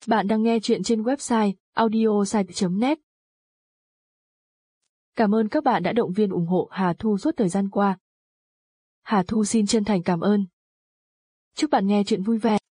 Bạn đang nghe chuyện trên website audiosite.net. Cảm ơn các bạn đã động viên ủng hộ Hà Thu suốt thời gian qua. Hà Thu xin chân thành cảm ơn. Chúc bạn nghe chuyện vui vẻ.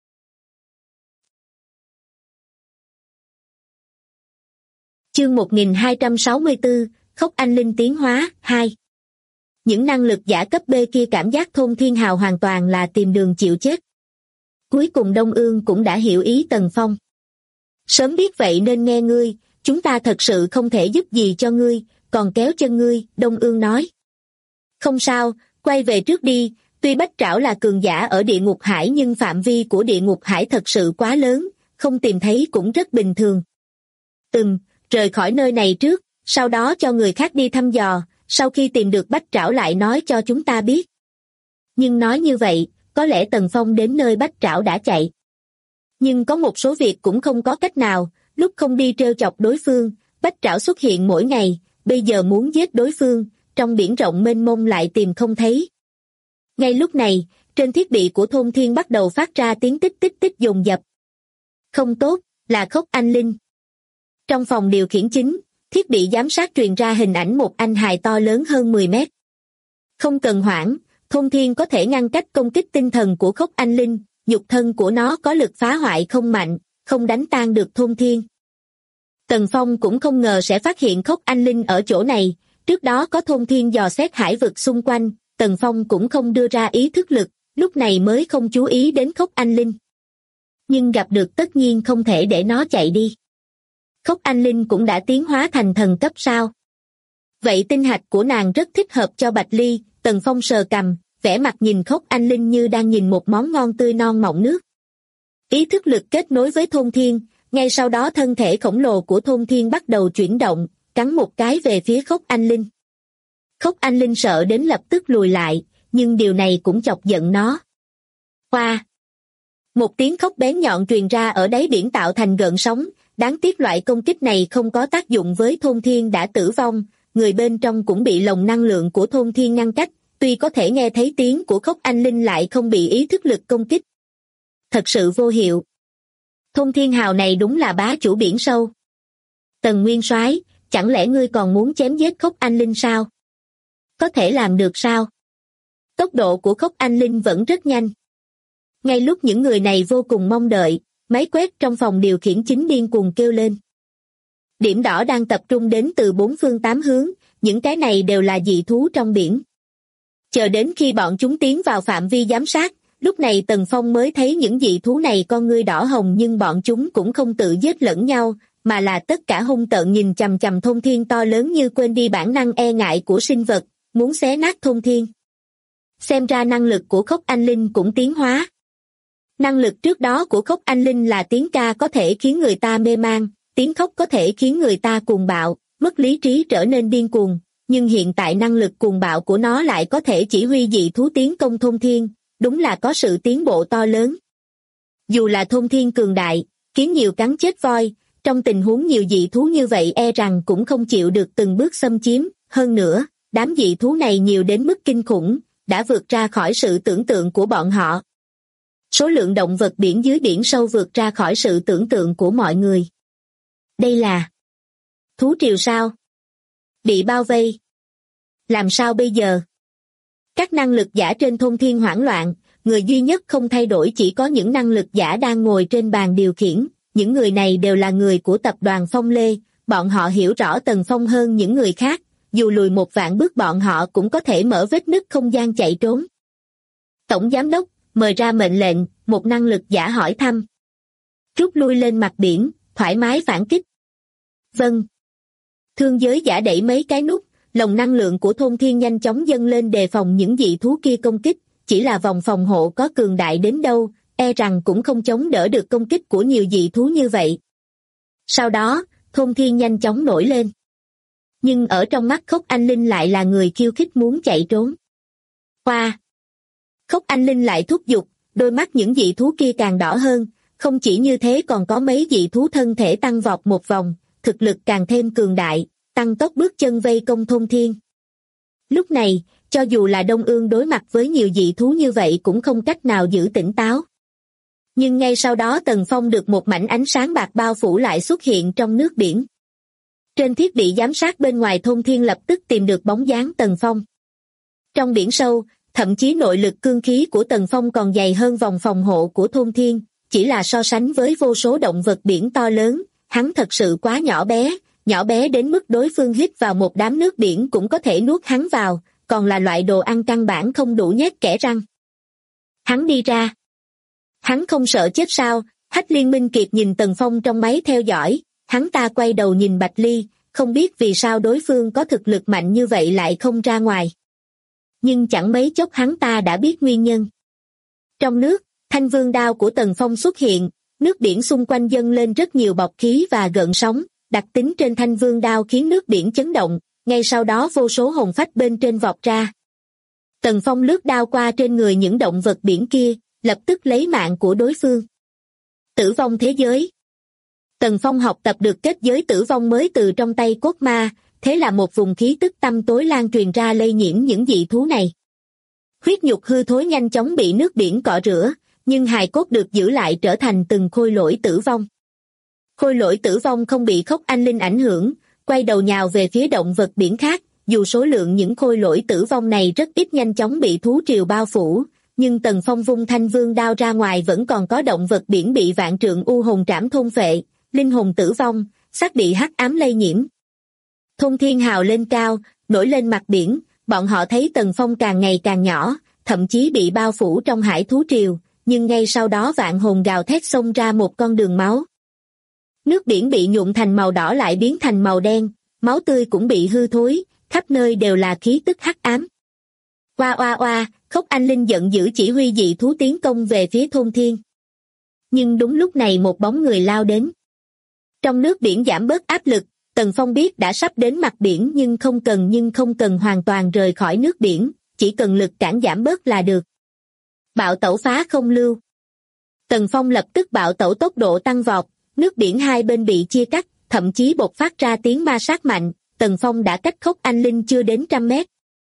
Chương 1264, Khốc Anh Linh tiến hóa 2. Những năng lực giả cấp B kia cảm giác Thôn Thiên Hào hoàn toàn là tìm đường chịu chết. Cuối cùng Đông Ương cũng đã hiểu ý Tần Phong. Sớm biết vậy nên nghe ngươi, chúng ta thật sự không thể giúp gì cho ngươi, còn kéo chân ngươi, Đông Ương nói. Không sao, quay về trước đi, tuy Bách Trảo là cường giả ở địa ngục hải nhưng phạm vi của địa ngục hải thật sự quá lớn, không tìm thấy cũng rất bình thường. Rời khỏi nơi này trước, sau đó cho người khác đi thăm dò, sau khi tìm được Bách Trảo lại nói cho chúng ta biết. Nhưng nói như vậy, có lẽ Tần Phong đến nơi Bách Trảo đã chạy. Nhưng có một số việc cũng không có cách nào, lúc không đi trêu chọc đối phương, Bách Trảo xuất hiện mỗi ngày, bây giờ muốn giết đối phương, trong biển rộng mênh mông lại tìm không thấy. Ngay lúc này, trên thiết bị của Thôn Thiên bắt đầu phát ra tiếng tích tích tích dồn dập. Không tốt, là Khốc Anh Linh. Trong phòng điều khiển chính, thiết bị giám sát truyền ra hình ảnh một anh hài to lớn hơn 10 mét. Không cần hoảng, Thôn Thiên có thể ngăn cách công kích tinh thần của Khốc Anh Linh, nhục thân của nó có lực phá hoại không mạnh, không đánh tan được Thôn Thiên. Tần Phong cũng không ngờ sẽ phát hiện Khốc Anh Linh ở chỗ này, trước đó có Thôn Thiên dò xét hải vực xung quanh, Tần Phong cũng không đưa ra ý thức lực, lúc này mới không chú ý đến Khốc Anh Linh. Nhưng gặp được tất nhiên không thể để nó chạy đi. Khốc Anh Linh cũng đã tiến hóa thành thần cấp sao? Vậy tinh hạch của nàng rất thích hợp cho Bạch Ly, Tần Phong sờ cằm, vẻ mặt nhìn Khốc Anh Linh như đang nhìn một món ngon tươi non mọng nước. Ý thức lực kết nối với Thôn Thiên, ngay sau đó thân thể khổng lồ của Thôn Thiên bắt đầu chuyển động, cắn một cái về phía Khốc Anh Linh. Khốc Anh Linh sợ đến lập tức lùi lại, nhưng điều này cũng chọc giận nó. Hoa! Một tiếng khóc bén nhọn truyền ra ở đáy biển tạo thành gợn sóng, đáng tiếc loại công kích này không có tác dụng với Thôn Thiên đã tử vong, người bên trong cũng bị lồng năng lượng của Thôn Thiên ngăn cách, tuy có thể nghe thấy tiếng của Khốc Anh Linh lại không bị ý thức lực công kích. Thật sự vô hiệu. Thôn Thiên Hào này đúng là bá chủ biển sâu. Tần Nguyên Soái, chẳng lẽ ngươi còn muốn chém giết Khốc Anh Linh sao? Có thể làm được sao? Tốc độ của Khốc Anh Linh vẫn rất nhanh. Ngay lúc những người này vô cùng mong đợi, máy quét trong phòng điều khiển chính điên cuồng kêu lên. Điểm đỏ đang tập trung đến từ 4 phương 8 hướng, những cái này đều là dị thú trong biển. Chờ đến khi bọn chúng tiến vào phạm vi giám sát, lúc này Tần Phong mới thấy những dị thú này con ngươi đỏ hồng nhưng bọn chúng cũng không tự giết lẫn nhau, mà là tất cả hung tợn nhìn chằm chằm Thôn Thiên to lớn như quên đi bản năng e ngại của sinh vật, muốn xé nát Thôn Thiên. Xem ra năng lực của Khốc Anh Linh cũng tiến hóa. Năng lực trước đó của Khốc Anh Linh là tiếng ca có thể khiến người ta mê man, tiếng khóc có thể khiến người ta cuồng bạo, mất lý trí trở nên điên cuồng, nhưng hiện tại năng lực cuồng bạo của nó lại có thể chỉ huy dị thú tiến công Thôn Thiên, đúng là có sự tiến bộ to lớn. Dù là Thôn Thiên cường đại, kiến nhiều cắn chết voi, trong tình huống nhiều dị thú như vậy e rằng cũng không chịu được từng bước xâm chiếm, hơn nữa, đám dị thú này nhiều đến mức kinh khủng, đã vượt ra khỏi sự tưởng tượng của bọn họ. Số lượng động vật biển dưới biển sâu vượt ra khỏi sự tưởng tượng của mọi người. Đây là thú triều sao? Bị bao vây. Làm sao bây giờ? Các năng lực giả trên Thôn Thiên hoảng loạn, người duy nhất không thay đổi chỉ có những năng lực giả đang ngồi trên bàn điều khiển, những người này đều là người của tập đoàn Phong Lê, bọn họ hiểu rõ Tần Phong hơn những người khác, dù lùi 1 vạn bước bọn họ cũng có thể mở vết nứt không gian chạy trốn. Tổng giám đốc, mời ra mệnh lệnh, một năng lực giả hỏi thăm. Rút lui lên mặt biển, thoải mái phản kích. Vâng. Thương giới giả đẩy mấy cái nút, lồng năng lượng của Thôn Thiên nhanh chóng dâng lên đề phòng những dị thú kia công kích, chỉ là vòng phòng hộ có cường đại đến đâu, e rằng cũng không chống đỡ được công kích của nhiều dị thú như vậy. Sau đó, Thôn Thiên nhanh chóng nổi lên. Nhưng ở trong mắt Khốc Anh Linh lại là người khiêu khích muốn chạy trốn. Hoa! Khốc Anh Linh lại thúc giục, đôi mắt những dị thú kia càng đỏ hơn, không chỉ như thế còn có mấy dị thú thân thể tăng vọt một vòng, thực lực càng thêm cường đại, tăng tốc bước chân vây công Thôn Thiên. Lúc này, cho dù là Đông Ương đối mặt với nhiều dị thú như vậy cũng không cách nào giữ tỉnh táo. Nhưng ngay sau đó Tần Phong được một mảnh ánh sáng bạc bao phủ lại xuất hiện trong nước biển. Trên thiết bị giám sát bên ngoài Thôn Thiên lập tức tìm được bóng dáng Tần Phong. Trong biển sâu, thậm chí nội lực cương khí của Tần Phong còn dày hơn vòng phòng hộ của Thôn Thiên, chỉ là so sánh với vô số động vật biển to lớn, hắn thật sự quá nhỏ bé đến mức đối phương hít vào một đám nước biển cũng có thể nuốt hắn vào, còn là loại đồ ăn căn bản không đủ nhét kẽ răng. Hắn đi ra. Hắn không sợ chết sao? Hách Liên Minh Kiệt nhìn Tần Phong trong máy theo dõi, hắn ta quay đầu nhìn Bạch Ly, không biết vì sao đối phương có thực lực mạnh như vậy lại không ra ngoài. Nhưng chẳng mấy chốc hắn ta đã biết nguyên nhân. Trong nước, Thanh Vương đao của Tần Phong xuất hiện, nước biển xung quanh dâng lên rất nhiều bọt khí và gợn sóng, đặc tính trên Thanh Vương đao khiến nước biển chấn động, ngay sau đó vô số hồn phách bên trên vọt ra. Tần Phong lướt đao qua trên người những động vật biển kia, lập tức lấy mạng của đối phương. Tử vong thế giới. Tần Phong học tập được kết giới tử vong mới từ trong tay cốt ma, thế là một vùng khí tức tăm tối lan truyền ra lây nhiễm những dị thú này. Huyết nhục hư thối nhanh chóng bị nước biển cọ rửa, nhưng hài cốt được giữ lại trở thành từng khôi lỗi tử vong. Khôi lỗi tử vong không bị Khốc Anh Linh ảnh hưởng, quay đầu nhào về phía động vật biển khác, dù số lượng những khôi lỗi tử vong này rất ít nhanh chóng bị thú triều bao phủ, nhưng Tần Phong vung Thanh Vương đao ra ngoài vẫn còn có động vật biển bị vạn trượng u hồn trảm thôn phệ, linh hồn tử vong, xác bị hắc ám lây nhiễm. Thôn Thiên hào lên cao, nổi lên mặt biển, bọn họ thấy Tần Phong càng ngày càng nhỏ, thậm chí bị bao phủ trong hải thú triều, nhưng ngay sau đó vạn hồn gào thét xông ra một con đường máu. Nước biển bị nhuộm thành màu đỏ lại biến thành màu đen, máu tươi cũng bị hư thối, khắp nơi đều là khí tức hắc ám. Oa oa oa, Khốc Anh Linh giận dữ chỉ huy dị thú tiến công về phía Thôn Thiên. Nhưng đúng lúc này một bóng người lao đến. Trong nước biển giảm bớt áp lực, Tần Phong biết đã sắp đến mặt biển nhưng không cần hoàn toàn rời khỏi nước biển, chỉ cần lực cản giảm bớt là được. Bạo tẩu phá không lưu. Tần Phong lập tức bạo tẩu tốc độ tăng vọt, nước biển hai bên bị chia cắt, thậm chí bộc phát ra tiếng ma sát mạnh, Tần Phong đã cách Khốc Anh Linh chưa đến 100 mét.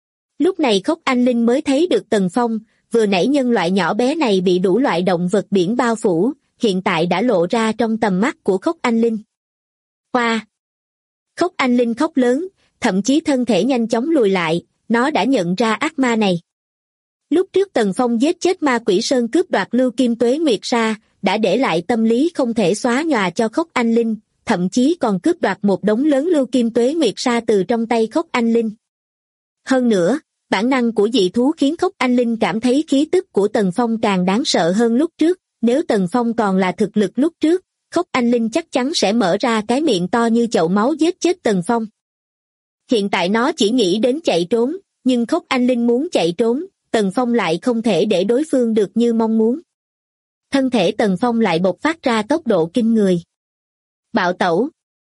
Lúc này Khốc Anh Linh mới thấy được Tần Phong, vừa nãy nhân loại nhỏ bé này bị đủ loại động vật biển bao phủ, hiện tại đã lộ ra trong tầm mắt của Khốc Anh Linh. Hoa! Khốc Anh Linh khóc lớn, thậm chí thân thể nhanh chóng lùi lại, nó đã nhận ra ác ma này. Lúc trước Tần Phong giết chết ma quỷ sơn cướp đoạt Lưu Kim Tuế Nguyệt Sa, đã để lại tâm lý không thể xóa nhòa cho Khốc Anh Linh, thậm chí còn cướp đoạt một đống lớn Lưu Kim Tuế Nguyệt Sa từ trong tay Khốc Anh Linh. Hơn nữa, bản năng của dị thú khiến Khốc Anh Linh cảm thấy khí tức của Tần Phong càng đáng sợ hơn lúc trước, nếu Tần Phong còn là thực lực lúc trước, Khốc Anh Linh chắc chắn sẽ mở ra cái miệng to như chậu máu giết chết Tần Phong. Hiện tại nó chỉ nghĩ đến chạy trốn, nhưng Khốc Anh Linh muốn chạy trốn, Tần Phong lại không thể để đối phương được như mong muốn. Thân thể Tần Phong lại bộc phát ra tốc độ kinh người. Bạo tẩu!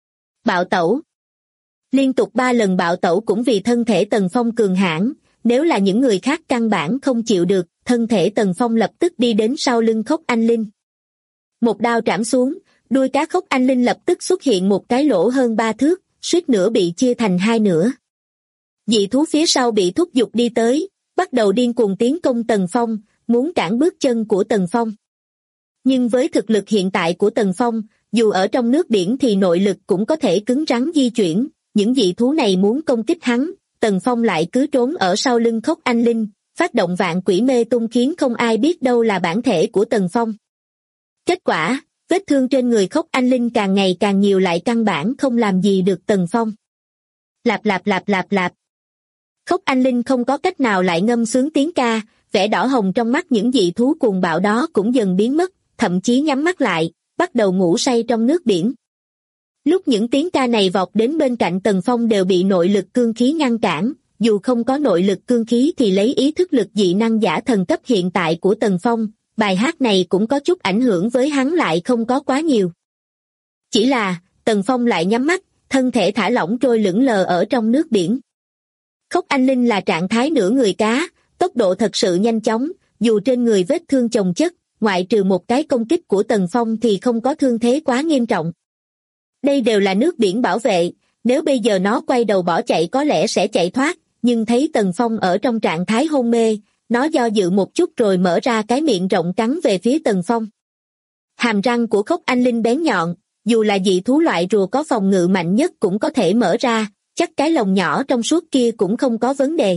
Bạo tẩu! Liên tục 3 lần bạo tẩu cũng vì thân thể Tần Phong cường hãn, nếu là những người khác căn bản không chịu được, thân thể Tần Phong lập tức đi đến sau lưng Khốc Anh Linh. Một đao trảm xuống, đuôi cá Khốc Anh Linh lập tức xuất hiện một cái lỗ hơn 3 thước, suýt nữa bị chia thành hai nửa. Dị thú phía sau bị thúc giục đi tới, bắt đầu điên cuồng tiến công Tần Phong, muốn cản bước chân của Tần Phong. Nhưng với thực lực hiện tại của Tần Phong, dù ở trong nước biển thì nội lực cũng có thể cứng rắn di chuyển, những dị thú này muốn công kích hắn, Tần Phong lại cứ trốn ở sau lưng Khốc Anh Linh, phát động vạn quỷ mê tung khiến không ai biết đâu là bản thể của Tần Phong. Kết quả, vết thương trên người Khốc Anh Linh càng ngày càng nhiều lại căn bản không làm gì được Tần Phong. Lạp lạp lạp lạp lạp. Khốc Anh Linh không có cách nào lại ngâm sướng tiếng ca, vẻ đỏ hồng trong mắt những dị thú cuồng bạo đó cũng dần biến mất, thậm chí nhắm mắt lại, bắt đầu ngủ say trong nước biển. Lúc những tiếng ca này vọt đến bên cạnh Tần Phong đều bị nội lực cương khí ngăn cản, dù không có nội lực cương khí thì lấy ý thức lực dị năng giả thần cấp hiện tại của Tần Phong, bài hát này cũng có chút ảnh hưởng với hắn lại không có quá nhiều. Chỉ là, Tần Phong lại nhắm mắt, thân thể thả lỏng trôi lững lờ ở trong nước biển. Khốc Anh Linh là trạng thái nửa người cá, tốc độ thật sự nhanh chóng, dù trên người vết thương chồng chất, ngoại trừ một cái công kích của Tần Phong thì không có thương thế quá nghiêm trọng. Đây đều là nước biển bảo vệ, nếu bây giờ nó quay đầu bỏ chạy có lẽ sẽ chạy thoát, nhưng thấy Tần Phong ở trong trạng thái hôn mê, nó do dự một chút rồi mở ra cái miệng rộng cắn về phía Tần Phong. Hàm răng của Khốc Anh Linh bén nhọn, dù là dị thú loại rùa có phòng ngự mạnh nhất cũng có thể mở ra, chắc cái lồng nhỏ trong suốt kia cũng không có vấn đề.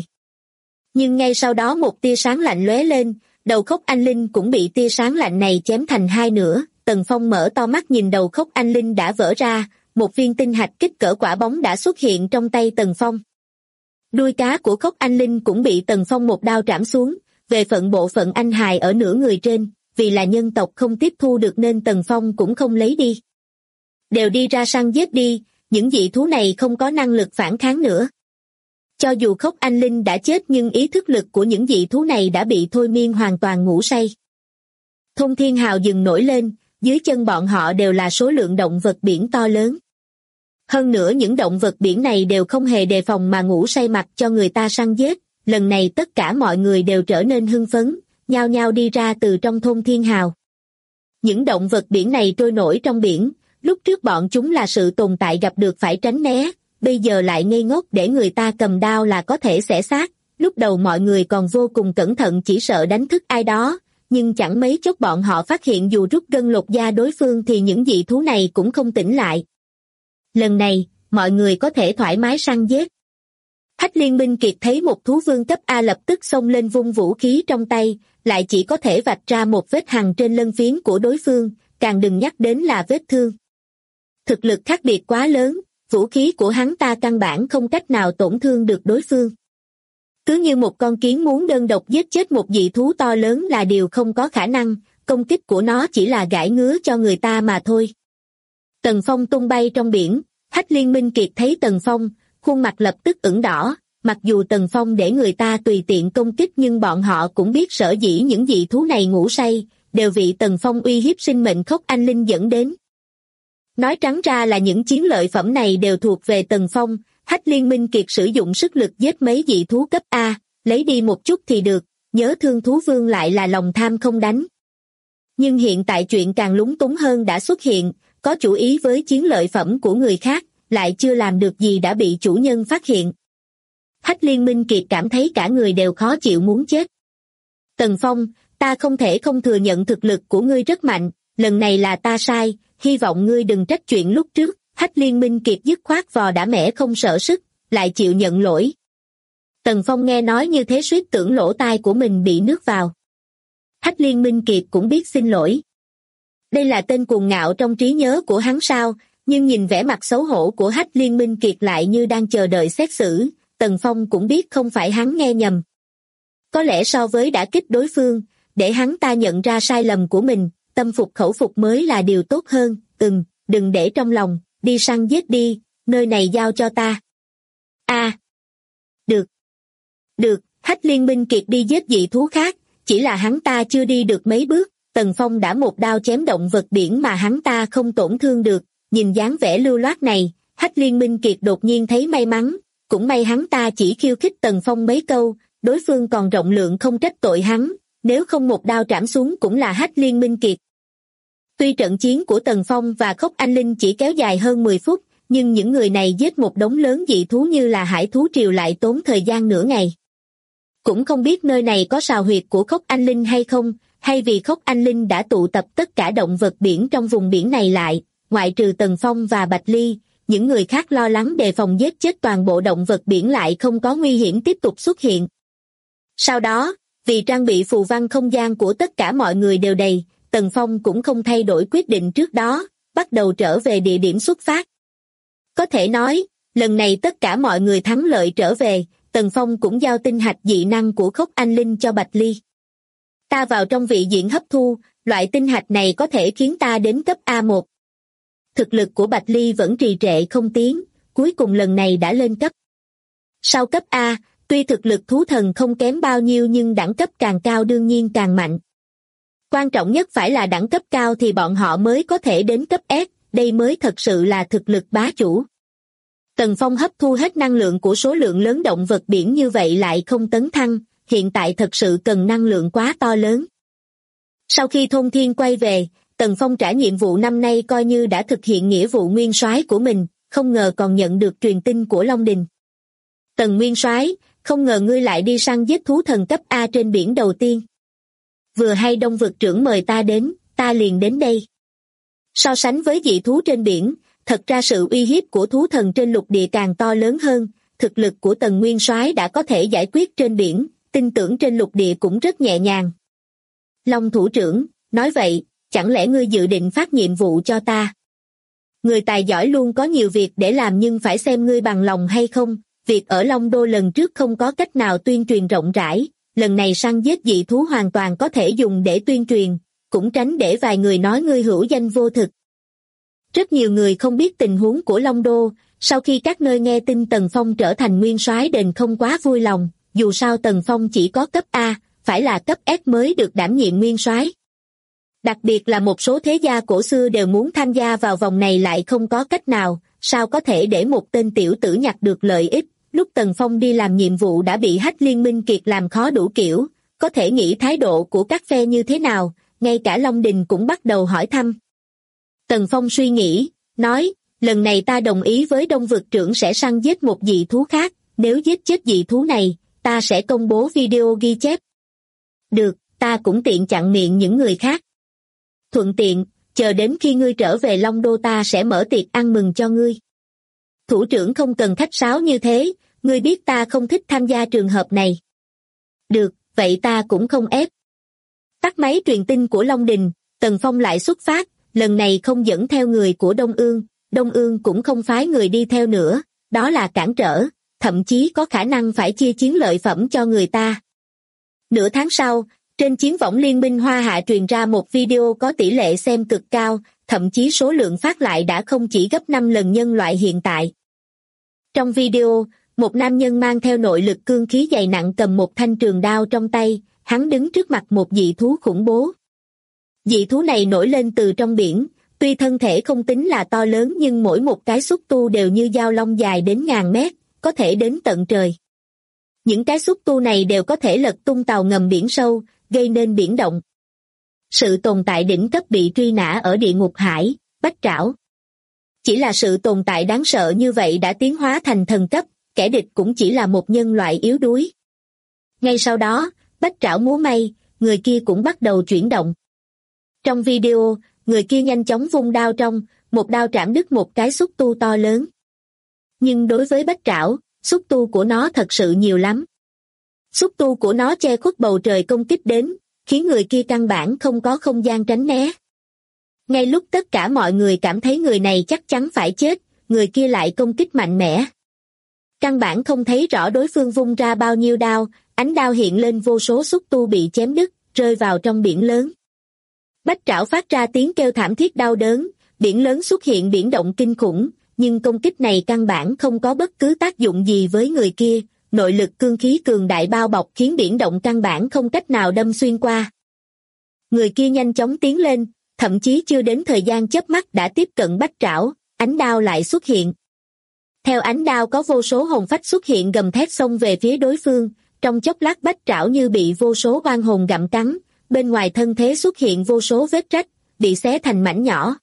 Nhưng ngay sau đó một tia sáng lạnh lóe lên, đầu Khốc Anh Linh cũng bị tia sáng lạnh này chém thành hai nửa. Tần Phong mở to mắt nhìn đầu Khốc Anh Linh đã vỡ ra, một viên tinh hạch kích cỡ quả bóng đã xuất hiện trong tay Tần Phong. Đuôi cá của Khốc Anh Linh cũng bị Tần Phong một đao trảm xuống, về bộ phận anh hài ở nửa người trên, vì là nhân tộc không tiếp thu được nên Tần Phong cũng không lấy đi. Đều đi ra săn giết đi, những dị thú này không có năng lực phản kháng nữa. Cho dù Khốc Anh Linh đã chết nhưng ý thức lực của những dị thú này đã bị thôi miên hoàn toàn ngủ say. Thôn Thiên Hào dừng nổi lên, dưới chân bọn họ đều là số lượng động vật biển to lớn. Hơn nữa những động vật biển này đều không hề đề phòng mà ngủ say mặc cho người ta săn giết, lần này tất cả mọi người đều trở nên hưng phấn, nhao nhao đi ra từ trong Thôn Thiên Hào. Những động vật biển này trôi nổi trong biển, lúc trước bọn chúng là sự tồn tại gặp được phải tránh né, bây giờ lại ngây ngốc để người ta cầm đao là có thể xẻ xác. Lúc đầu mọi người còn vô cùng cẩn thận chỉ sợ đánh thức ai đó, nhưng chẳng mấy chốc bọn họ phát hiện dù rút gân lột da đối phương thì những dị thú này cũng không tỉnh lại. Lần này, mọi người có thể thoải mái săn giết. Hách Liên Minh Kiệt thấy một thú vương cấp A lập tức xông lên vung vũ khí trong tay, lại chỉ có thể vạch ra một vết hằn trên lân phiến của đối phương, càng đừng nhắc đến là vết thương. Thực lực khác biệt quá lớn, vũ khí của hắn ta căn bản không cách nào tổn thương được đối phương. Cứ như một con kiến muốn đơn độc giết chết một dị thú to lớn là điều không có khả năng, công kích của nó chỉ là gãi ngứa cho người ta mà thôi. Tần Phong tung bay trong biển, Hách Liên Minh Kiệt thấy Tần Phong, khuôn mặt lập tức ửng đỏ, mặc dù Tần Phong để người ta tùy tiện công kích nhưng bọn họ cũng biết sở dĩ những dị thú này ngủ say, đều bị Tần Phong uy hiếp sinh mệnh Khốc Anh Linh dẫn đến. Nói trắng ra là những chiến lợi phẩm này đều thuộc về Tần Phong, Hách Liên Minh Kiệt sử dụng sức lực giết mấy dị thú cấp A, lấy đi một chút thì được, nhớ thương thú vương lại là lòng tham không đánh. Nhưng hiện tại chuyện càng lúng túng hơn đã xuất hiện, có chủ ý với chiến lợi phẩm của người khác, lại chưa làm được gì đã bị chủ nhân phát hiện. Hách Liên Minh Kiệt cảm thấy cả người đều khó chịu muốn chết. Tần Phong, ta không thể không thừa nhận thực lực của ngươi rất mạnh, lần này là ta sai, hy vọng ngươi đừng trách chuyện lúc trước. Hách Liên Minh Kiệt dứt khoát vò đã mẻ không sợ sức, lại chịu nhận lỗi. Tần Phong nghe nói như thế suýt tưởng lỗ tai của mình bị nước vào. Hách Liên Minh Kiệt cũng biết xin lỗi. Đây là tên cuồng ngạo trong trí nhớ của hắn sao, nhưng nhìn vẻ mặt xấu hổ của Hách Liên Minh Kiệt lại như đang chờ đợi xét xử, Tần Phong cũng biết không phải hắn nghe nhầm. Có lẽ so với đả kích đối phương, để hắn ta nhận ra sai lầm của mình, tâm phục khẩu phục mới là điều tốt hơn, đừng để trong lòng. Đi săn giết đi, nơi này giao cho ta. Được, Hách Liên Minh Kiệt đi giết dị thú khác, chỉ là hắn ta chưa đi được mấy bước, Tần Phong đã một đao chém động vật biển mà hắn ta không tổn thương được, nhìn dáng vẻ lưu loát này, Hách Liên Minh Kiệt đột nhiên thấy may mắn, cũng may hắn ta chỉ khiêu khích Tần Phong mấy câu, đối phương còn rộng lượng không trách tội hắn, nếu không một đao trảm xuống cũng là Hách Liên Minh Kiệt. Tuy trận chiến của Tần Phong và Khốc Anh Linh chỉ kéo dài hơn 10 phút, nhưng những người này giết một đống lớn dị thú như là hải thú triều lại tốn thời gian nửa ngày. Cũng không biết nơi này có sào huyệt của Khốc Anh Linh hay không, hay vì Khốc Anh Linh đã tụ tập tất cả động vật biển trong vùng biển này lại, ngoại trừ Tần Phong và Bạch Ly, những người khác lo lắng đề phòng giết chết toàn bộ động vật biển lại không có nguy hiểm tiếp tục xuất hiện. Sau đó, vì trang bị phù văn không gian của tất cả mọi người đều đầy, Tần Phong cũng không thay đổi quyết định trước đó, bắt đầu trở về địa điểm xuất phát. Có thể nói, lần này tất cả mọi người thắng lợi trở về, Tần Phong cũng giao tinh hạch dị năng của Khốc Anh Linh cho Bạch Ly. Ta vào trong vị diện hấp thu, loại tinh hạch này có thể khiến ta đến cấp A1. Thực lực của Bạch Ly vẫn trì trệ không tiến, cuối cùng lần này đã lên cấp. Sau cấp A, tuy thực lực thú thần không kém bao nhiêu nhưng đẳng cấp càng cao đương nhiên càng mạnh. Quan trọng nhất phải là đẳng cấp cao thì bọn họ mới có thể đến cấp S, đây mới thật sự là thực lực bá chủ. Tần Phong hấp thu hết năng lượng của số lượng lớn động vật biển như vậy lại không tấn thăng, hiện tại thật sự cần năng lượng quá to lớn. Sau khi Thôn Thiên quay về, Tần Phong trả nhiệm vụ năm nay coi như đã thực hiện nghĩa vụ nguyên soái của mình, không ngờ còn nhận được truyền tin của Long Đình. Tần nguyên soái, không ngờ ngươi lại đi săn giết thú thần cấp A trên biển đầu tiên. Vừa hay Đông vực trưởng mời ta đến, ta liền đến đây. So sánh với dị thú trên biển, thật ra sự uy hiếp của thú thần trên lục địa càng to lớn hơn, thực lực của Tần Nguyên Soái đã có thể giải quyết trên biển, tin tưởng trên lục địa cũng rất nhẹ nhàng. Long thủ trưởng, nói vậy, chẳng lẽ ngươi dự định phát nhiệm vụ cho ta? Người tài giỏi luôn có nhiều việc để làm nhưng phải xem ngươi bằng lòng hay không, việc ở Long Đô lần trước không có cách nào tuyên truyền rộng rãi, lần này săn giết dị thú hoàn toàn có thể dùng để tuyên truyền, cũng tránh để vài người nói ngươi hữu danh vô thực. Rất nhiều người không biết tình huống của Long Đô, sau khi các nơi nghe tin Tần Phong trở thành nguyên soái đền không quá vui lòng, dù sao Tần Phong chỉ có cấp A, phải là cấp S mới được đảm nhiệm nguyên soái. Đặc biệt là một số thế gia cổ xưa đều muốn tham gia vào vòng này lại không có cách nào, sao có thể để một tên tiểu tử nhặt được lợi ích, lúc Tần Phong đi làm nhiệm vụ đã bị Hách Liên Minh Kiệt làm khó đủ kiểu, có thể nghĩ thái độ của các phe như thế nào, ngay cả Long Đình cũng bắt đầu hỏi thăm. Tần Phong suy nghĩ, nói, lần này ta đồng ý với Đông Vực trưởng sẽ săn giết một dị thú khác, nếu giết chết dị thú này, ta sẽ công bố video ghi chép. Được, ta cũng tiện chặn miệng những người khác. Thuận tiện, chờ đến khi ngươi trở về Long Đô ta sẽ mở tiệc ăn mừng cho ngươi. Thủ trưởng không cần khách sáo như thế, ngươi biết ta không thích tham gia trường hợp này. Được, vậy ta cũng không ép. Tắt máy truyền tin của Long Đình, Tần Phong lại xuất phát, lần này không dẫn theo người của Đông Ương cũng không phái người đi theo nữa, đó là cản trở, thậm chí có khả năng phải chia chiến lợi phẩm cho người ta. Nửa tháng sau, trên chiến võng Liên minh Hoa Hạ truyền ra một video có tỷ lệ xem cực cao, thậm chí số lượng phát lại đã không chỉ gấp 5 lần nhân loại hiện tại. Trong video, một nam nhân mang theo nội lực cương khí dày nặng cầm một thanh trường đao trong tay, hắn đứng trước mặt một dị thú khủng bố. Dị thú này nổi lên từ trong biển, tuy thân thể không tính là to lớn nhưng mỗi một cái xúc tu đều như dao long dài đến ngàn mét, có thể đến tận trời. Những cái xúc tu này đều có thể lật tung tàu ngầm biển sâu, gây nên biển động. Sự tồn tại đỉnh cấp bị truy nã ở địa ngục hải, Bách Trảo. Chỉ là sự tồn tại đáng sợ như vậy đã tiến hóa thành thần cấp, kẻ địch cũng chỉ là một nhân loại yếu đuối. Ngay sau đó, Bách Trảo múa may, người kia cũng bắt đầu chuyển động. Trong video, người kia nhanh chóng vung đao một đao trảm đứt một cái xúc tu to lớn. Nhưng đối với Bách Trảo, xúc tu của nó thật sự nhiều lắm. Xúc tu của nó che khuất bầu trời công kích đến, khiến người kia căn bản không có không gian tránh né. Ngay lúc tất cả mọi người cảm thấy người này chắc chắn phải chết, người kia lại công kích mạnh mẽ. Căn bản không thấy rõ đối phương vung ra bao nhiêu đao, ánh đao hiện lên vô số xúc tu bị chém đứt, rơi vào trong biển lớn. Bách Trảo phát ra tiếng kêu thảm thiết đau đớn, biển lớn xuất hiện biển động kinh khủng, nhưng công kích này căn bản không có bất cứ tác dụng gì với người kia, nội lực cương khí cường đại bao bọc khiến biển động căn bản không cách nào đâm xuyên qua. Người kia nhanh chóng tiến lên, thậm chí chưa đến thời gian chớp mắt đã tiếp cận Bách Trảo, ánh đao lại xuất hiện. Theo ánh đao có vô số hồn phách xuất hiện gầm thét xông về phía đối phương, trong chốc lát Bách Trảo như bị vô số oan hồn gặm cắn, bên ngoài thân thế xuất hiện vô số vết rách, bị xé thành mảnh nhỏ.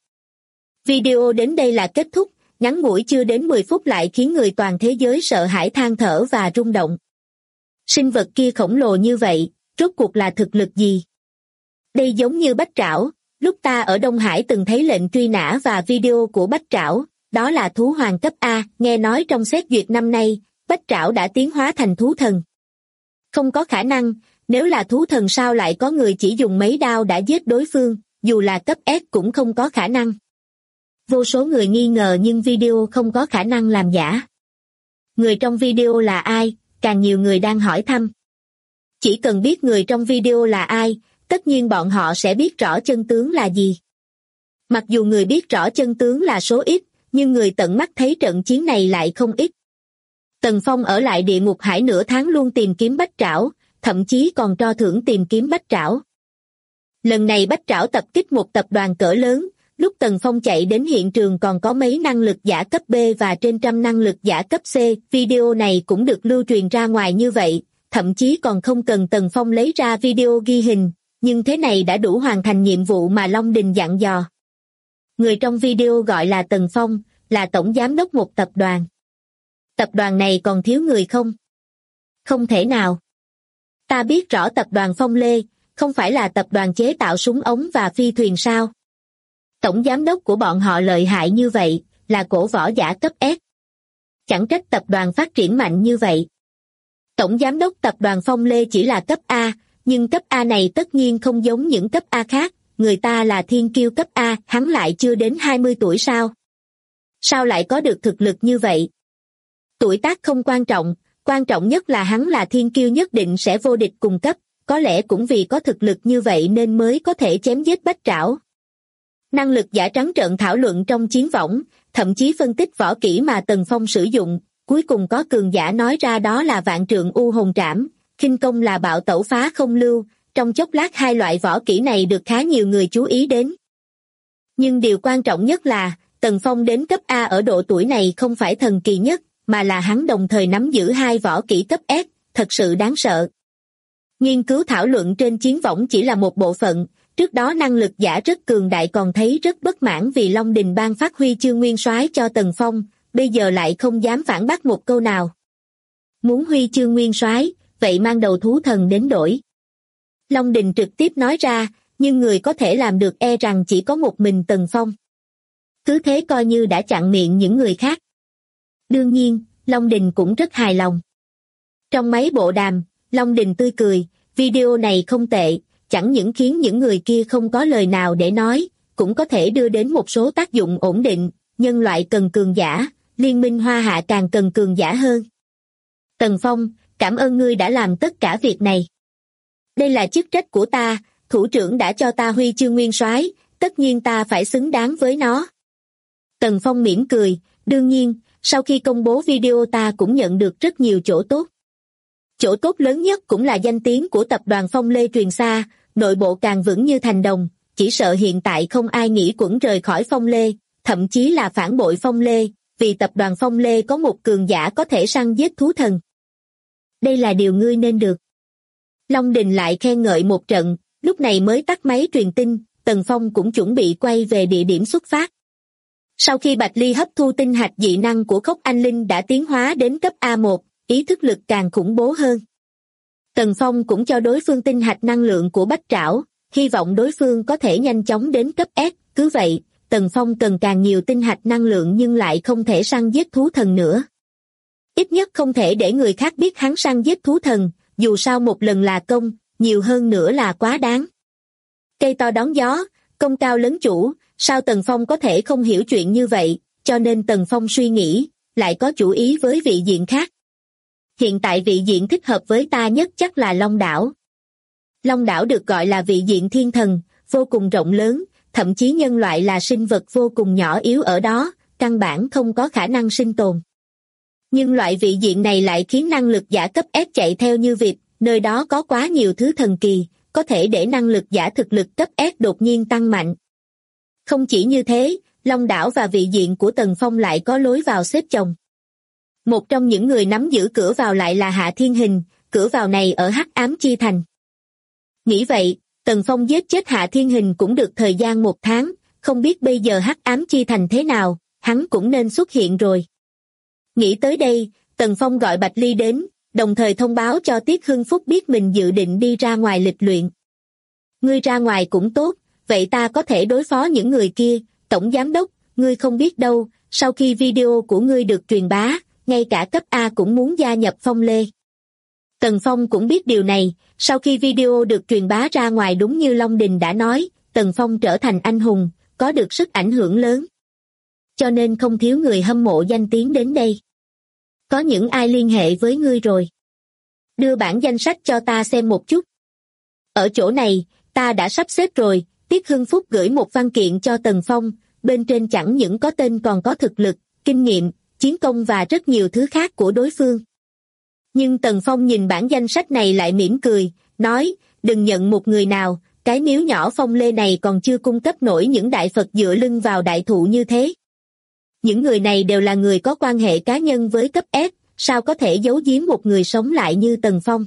Video đến đây là kết thúc, ngắn ngủi chưa đến 10 phút lại khiến người toàn thế giới sợ hãi than thở và rung động. Sinh vật kia khổng lồ như vậy, rốt cuộc là thực lực gì? Đây giống như Bách Trảo, lúc ta ở Đông Hải từng thấy lệnh truy nã và video của Bách Trảo, đó là thú hoàng cấp A, nghe nói trong xét duyệt năm nay, Bách Trảo đã tiến hóa thành thú thần. Không có khả năng, nếu là thú thần sao lại có người chỉ dùng mấy đao đã giết đối phương, dù là cấp S cũng không có khả năng. Vô số người nghi ngờ nhưng video không có khả năng làm giả. Người trong video là ai, càng nhiều người đang hỏi thăm. Chỉ cần biết người trong video là ai, tất nhiên bọn họ sẽ biết rõ chân tướng là gì. Mặc dù người biết rõ chân tướng là số ít, nhưng người tận mắt thấy trận chiến này lại không ít. Tần Phong ở lại địa ngục hải nửa tháng luôn tìm kiếm Bách Trảo, thậm chí còn cho thưởng tìm kiếm Bách Trảo. Lần này Bách Trảo tập kích một tập đoàn cỡ lớn, lúc Tần Phong chạy đến hiện trường còn có mấy năng lực giả cấp B và trên trăm năng lực giả cấp C, video này cũng được lưu truyền ra ngoài như vậy, thậm chí còn không cần Tần Phong lấy ra video ghi hình, nhưng thế này đã đủ hoàn thành nhiệm vụ mà Long Đình dặn dò. Người trong video gọi là Tần Phong, là tổng giám đốc một tập đoàn. Tập đoàn này còn thiếu người không? Không thể nào. Ta biết rõ tập đoàn Phong Lê, không phải là tập đoàn chế tạo súng ống và phi thuyền sao? Tổng giám đốc của bọn họ lợi hại như vậy, là cổ võ giả cấp S. Chẳng trách tập đoàn phát triển mạnh như vậy. Tổng giám đốc tập đoàn Phong Lê chỉ là cấp A, nhưng cấp A này tất nhiên không giống những cấp A khác, người ta là thiên kiêu cấp A, hắn lại chưa đến 20 tuổi sao? Sao lại có được thực lực như vậy? Tuổi tác không quan trọng nhất là hắn là thiên kiêu nhất định sẽ vô địch cùng cấp, có lẽ cũng vì có thực lực như vậy nên mới có thể chém giết bách trảo. Năng lực giả trắng trợn thảo luận trong chiến võng, thậm chí phân tích võ kỹ mà Tần Phong sử dụng, cuối cùng có cường giả nói ra đó là vạn trượng u hồn trảm, khinh công là bạo tẩu phá không lưu, trong chốc lát hai loại võ kỹ này được khá nhiều người chú ý đến. Nhưng điều quan trọng nhất là, Tần Phong đến cấp A ở độ tuổi này không phải thần kỳ nhất, mà là hắn đồng thời nắm giữ hai võ kỹ cấp S, thật sự đáng sợ. Nghiên cứu thảo luận trên chiến võng chỉ là một bộ phận, trước đó năng lực giả rất cường đại còn thấy rất bất mãn vì Long Đình ban phát huy chương nguyên soái cho Tần Phong, bây giờ lại không dám phản bác một câu nào. Muốn huy chương nguyên soái, vậy mang đầu thú thần đến đổi. Long Đình trực tiếp nói ra, nhưng người có thể làm được e rằng chỉ có một mình Tần Phong. Cứ thế coi như đã chặn miệng những người khác. Đương nhiên, Long Đình cũng rất hài lòng. Trong máy bộ đàm, Long Đình tươi cười, video này không tệ, chẳng những khiến những người kia không có lời nào để nói, cũng có thể đưa đến một số tác dụng ổn định, nhân loại cần cường giả, liên minh Hoa Hạ càng cần cường giả hơn. Tần Phong, cảm ơn ngươi đã làm tất cả việc này. Đây là chức trách của ta, thủ trưởng đã cho ta huy chương nguyên soái, tất nhiên ta phải xứng đáng với nó. Tần Phong mỉm cười, đương nhiên, sau khi công bố video ta cũng nhận được rất nhiều chỗ tốt. Chỗ tốt lớn nhất cũng là danh tiếng của tập đoàn Phong Lê truyền xa, nội bộ càng vững như thành đồng, chỉ sợ hiện tại không ai nghĩ quẩn rời khỏi Phong Lê, thậm chí là phản bội Phong Lê, vì tập đoàn Phong Lê có một cường giả có thể săn giết thú thần. Đây là điều ngươi nên được. Long Đình lại khen ngợi một trận, lúc này mới tắt máy truyền tin, Tần Phong cũng chuẩn bị quay về địa điểm xuất phát. Sau khi Bạch Ly hấp thu tinh hạch dị năng của Khốc Anh Linh đã tiến hóa đến cấp A1, ý thức lực càng khủng bố hơn. Tần Phong cũng cho đối phương tinh hạch năng lượng của Bách Trảo, hy vọng đối phương có thể nhanh chóng đến cấp S, cứ vậy, Tần Phong cần càng nhiều tinh hạch năng lượng nhưng lại không thể săn giết thú thần nữa. Ít nhất không thể để người khác biết hắn săn giết thú thần, dù sao một lần là công, nhiều hơn nữa là quá đáng. Cây to đón gió, công cao lấn chủ, sao Tần Phong có thể không hiểu chuyện như vậy, cho nên Tần Phong suy nghĩ, lại có chủ ý với vị diện khác. Hiện tại vị diện thích hợp với ta nhất chắc là Long Đảo. Long Đảo được gọi là vị diện thiên thần, vô cùng rộng lớn, thậm chí nhân loại là sinh vật vô cùng nhỏ yếu ở đó, căn bản không có khả năng sinh tồn. Nhưng loại vị diện này lại khiến năng lực giả cấp S chạy theo như vịt, nơi đó có quá nhiều thứ thần kỳ, có thể để năng lực giả thực lực cấp S đột nhiên tăng mạnh. Không chỉ như thế, Long Đảo và vị diện của Tần Phong lại có lối vào xếp chồng. Một trong những người nắm giữ cửa vào lại là Hạ Thiên Hình, cửa vào này ở Hắc Ám Chi Thành. Nghĩ vậy, Tần Phong giết chết Hạ Thiên Hình cũng được thời gian 1 tháng, không biết bây giờ Hắc Ám Chi Thành thế nào, hắn cũng nên xuất hiện rồi. Nghĩ tới đây, Tần Phong gọi Bạch Ly đến, đồng thời thông báo cho Tiết Hưng Phúc biết mình dự định đi ra ngoài lịch luyện. Ngươi ra ngoài cũng tốt, vậy ta có thể đối phó những người kia, Tổng Giám đốc, ngươi không biết đâu, sau khi video của ngươi được truyền bá, ngay cả cấp A cũng muốn gia nhập Phong Lê. Tần Phong cũng biết điều này, sau khi video được truyền bá ra ngoài đúng như Long Đình đã nói, Tần Phong trở thành anh hùng, có được sức ảnh hưởng lớn. Cho nên không thiếu người hâm mộ danh tiếng đến đây. Có những ai liên hệ với ngươi rồi? Đưa bản danh sách cho ta xem một chút. Ở chỗ này, ta đã sắp xếp rồi, Tiết Hưng Phúc gửi một văn kiện cho Tần Phong, bên trên chẳng những có tên còn có thực lực, kinh nghiệm, chiến công và rất nhiều thứ khác của đối phương. Nhưng Tần Phong nhìn bản danh sách này lại mỉm cười, nói, đừng nhận một người nào, cái miếu nhỏ Phong Lê này còn chưa cung cấp nổi những đại Phật dựa lưng vào đại thụ như thế. Những người này đều là người có quan hệ cá nhân với cấp S, sao có thể giấu giếm một người sống lại như Tần Phong.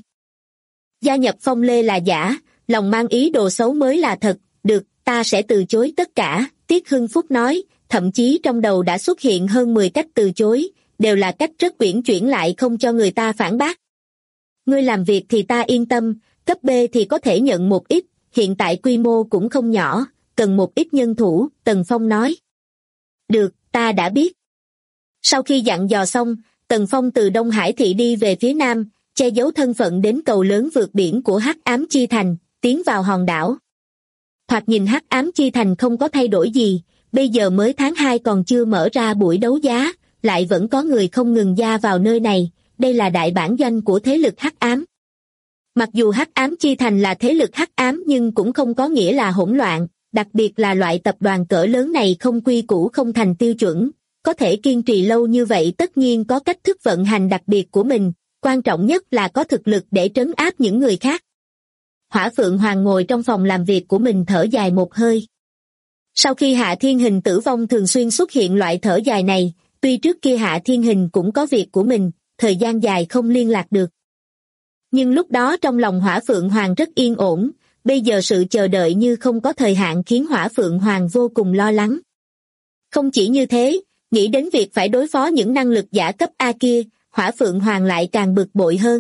Gia nhập Phong Lê là giả, lòng mang ý đồ xấu mới là thật, được, ta sẽ từ chối tất cả, Tiết Hưng Phúc nói, thậm chí trong đầu đã xuất hiện hơn 10 cách từ chối, đều là cách rất uyển chuyển lại không cho người ta phản bác. Ngươi làm việc thì ta yên tâm, cấp B thì có thể nhận một ít, hiện tại quy mô cũng không nhỏ, cần một ít nhân thủ, Tần Phong nói. Được, ta đã biết. Sau khi dặn dò xong, Tần Phong từ Đông Hải thị đi về phía nam, che giấu thân phận đến cầu lớn vượt biển của Hắc Ám Chi Thành, tiến vào hòn đảo. Thoạt nhìn Hắc Ám Chi Thành không có thay đổi gì, bây giờ mới tháng 2 còn chưa mở ra buổi đấu giá, lại vẫn có người không ngừng gia vào nơi này, đây là đại bản doanh của thế lực Hắc Ám. Mặc dù Hắc Ám Chi Thành là thế lực Hắc Ám nhưng cũng không có nghĩa là hỗn loạn, đặc biệt là loại tập đoàn cỡ lớn này không quy củ không thành tiêu chuẩn, có thể kiên trì lâu như vậy tất nhiên có cách thức vận hành đặc biệt của mình, quan trọng nhất là có thực lực để trấn áp những người khác. Hỏa Phượng Hoàng ngồi trong phòng làm việc của mình thở dài một hơi. Sau khi Hạ Thiên Hình tử vong thường xuyên xuất hiện loại thở dài này, tuy trước kia Hạ Thiên Hình cũng có việc của mình, thời gian dài không liên lạc được. Nhưng lúc đó trong lòng Hỏa Phượng Hoàng rất yên ổn, bây giờ sự chờ đợi như không có thời hạn khiến Hỏa Phượng Hoàng vô cùng lo lắng. Không chỉ như thế, nghĩ đến việc phải đối phó những năng lực giả cấp A kia, Hỏa Phượng Hoàng lại càng bực bội hơn.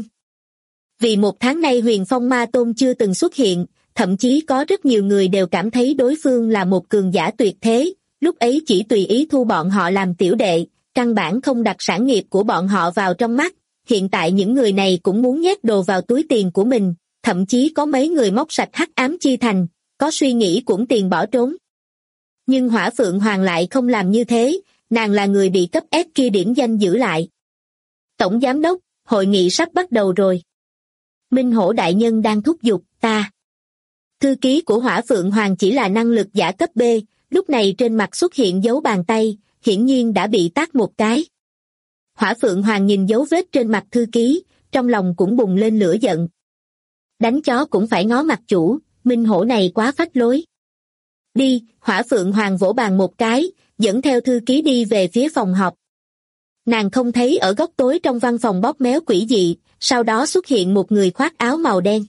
Vì một tháng nay Huyền Phong Ma Tôn chưa từng xuất hiện, thậm chí có rất nhiều người đều cảm thấy đối phương là một cường giả tuyệt thế, lúc ấy chỉ tùy ý thu bọn họ làm tiểu đệ, căn bản không đặt sản nghiệp của bọn họ vào trong mắt, hiện tại những người này cũng muốn nhét đồ vào túi tiền của mình, thậm chí có mấy người móc sạch Hắc Ám Chi Thành, có suy nghĩ cuỗng tiền bỏ trốn. Nhưng Hỏa Phượng Hoàng lại không làm như thế, nàng là người bị cấp S kia điểm danh giữ lại. Tổng Giám đốc, hội nghị sắp bắt đầu rồi. Minh Hổ đại nhân đang thúc giục, ta. Thư ký của Hỏa Phượng Hoàng chỉ là năng lực giả cấp B, lúc này trên mặt xuất hiện dấu bàn tay, hiển nhiên đã bị tát một cái. Hỏa Phượng Hoàng nhìn dấu vết trên mặt thư ký, trong lòng cũng bùng lên lửa giận. Đánh chó cũng phải ngó mặt chủ, Minh Hổ này quá phách lối. Đi, Hỏa Phượng Hoàng vỗ bàn một cái, dẫn theo thư ký đi về phía phòng họp. Nàng không thấy ở góc tối trong văn phòng bóp méo quỷ dị, sau đó xuất hiện một người khoác áo màu đen.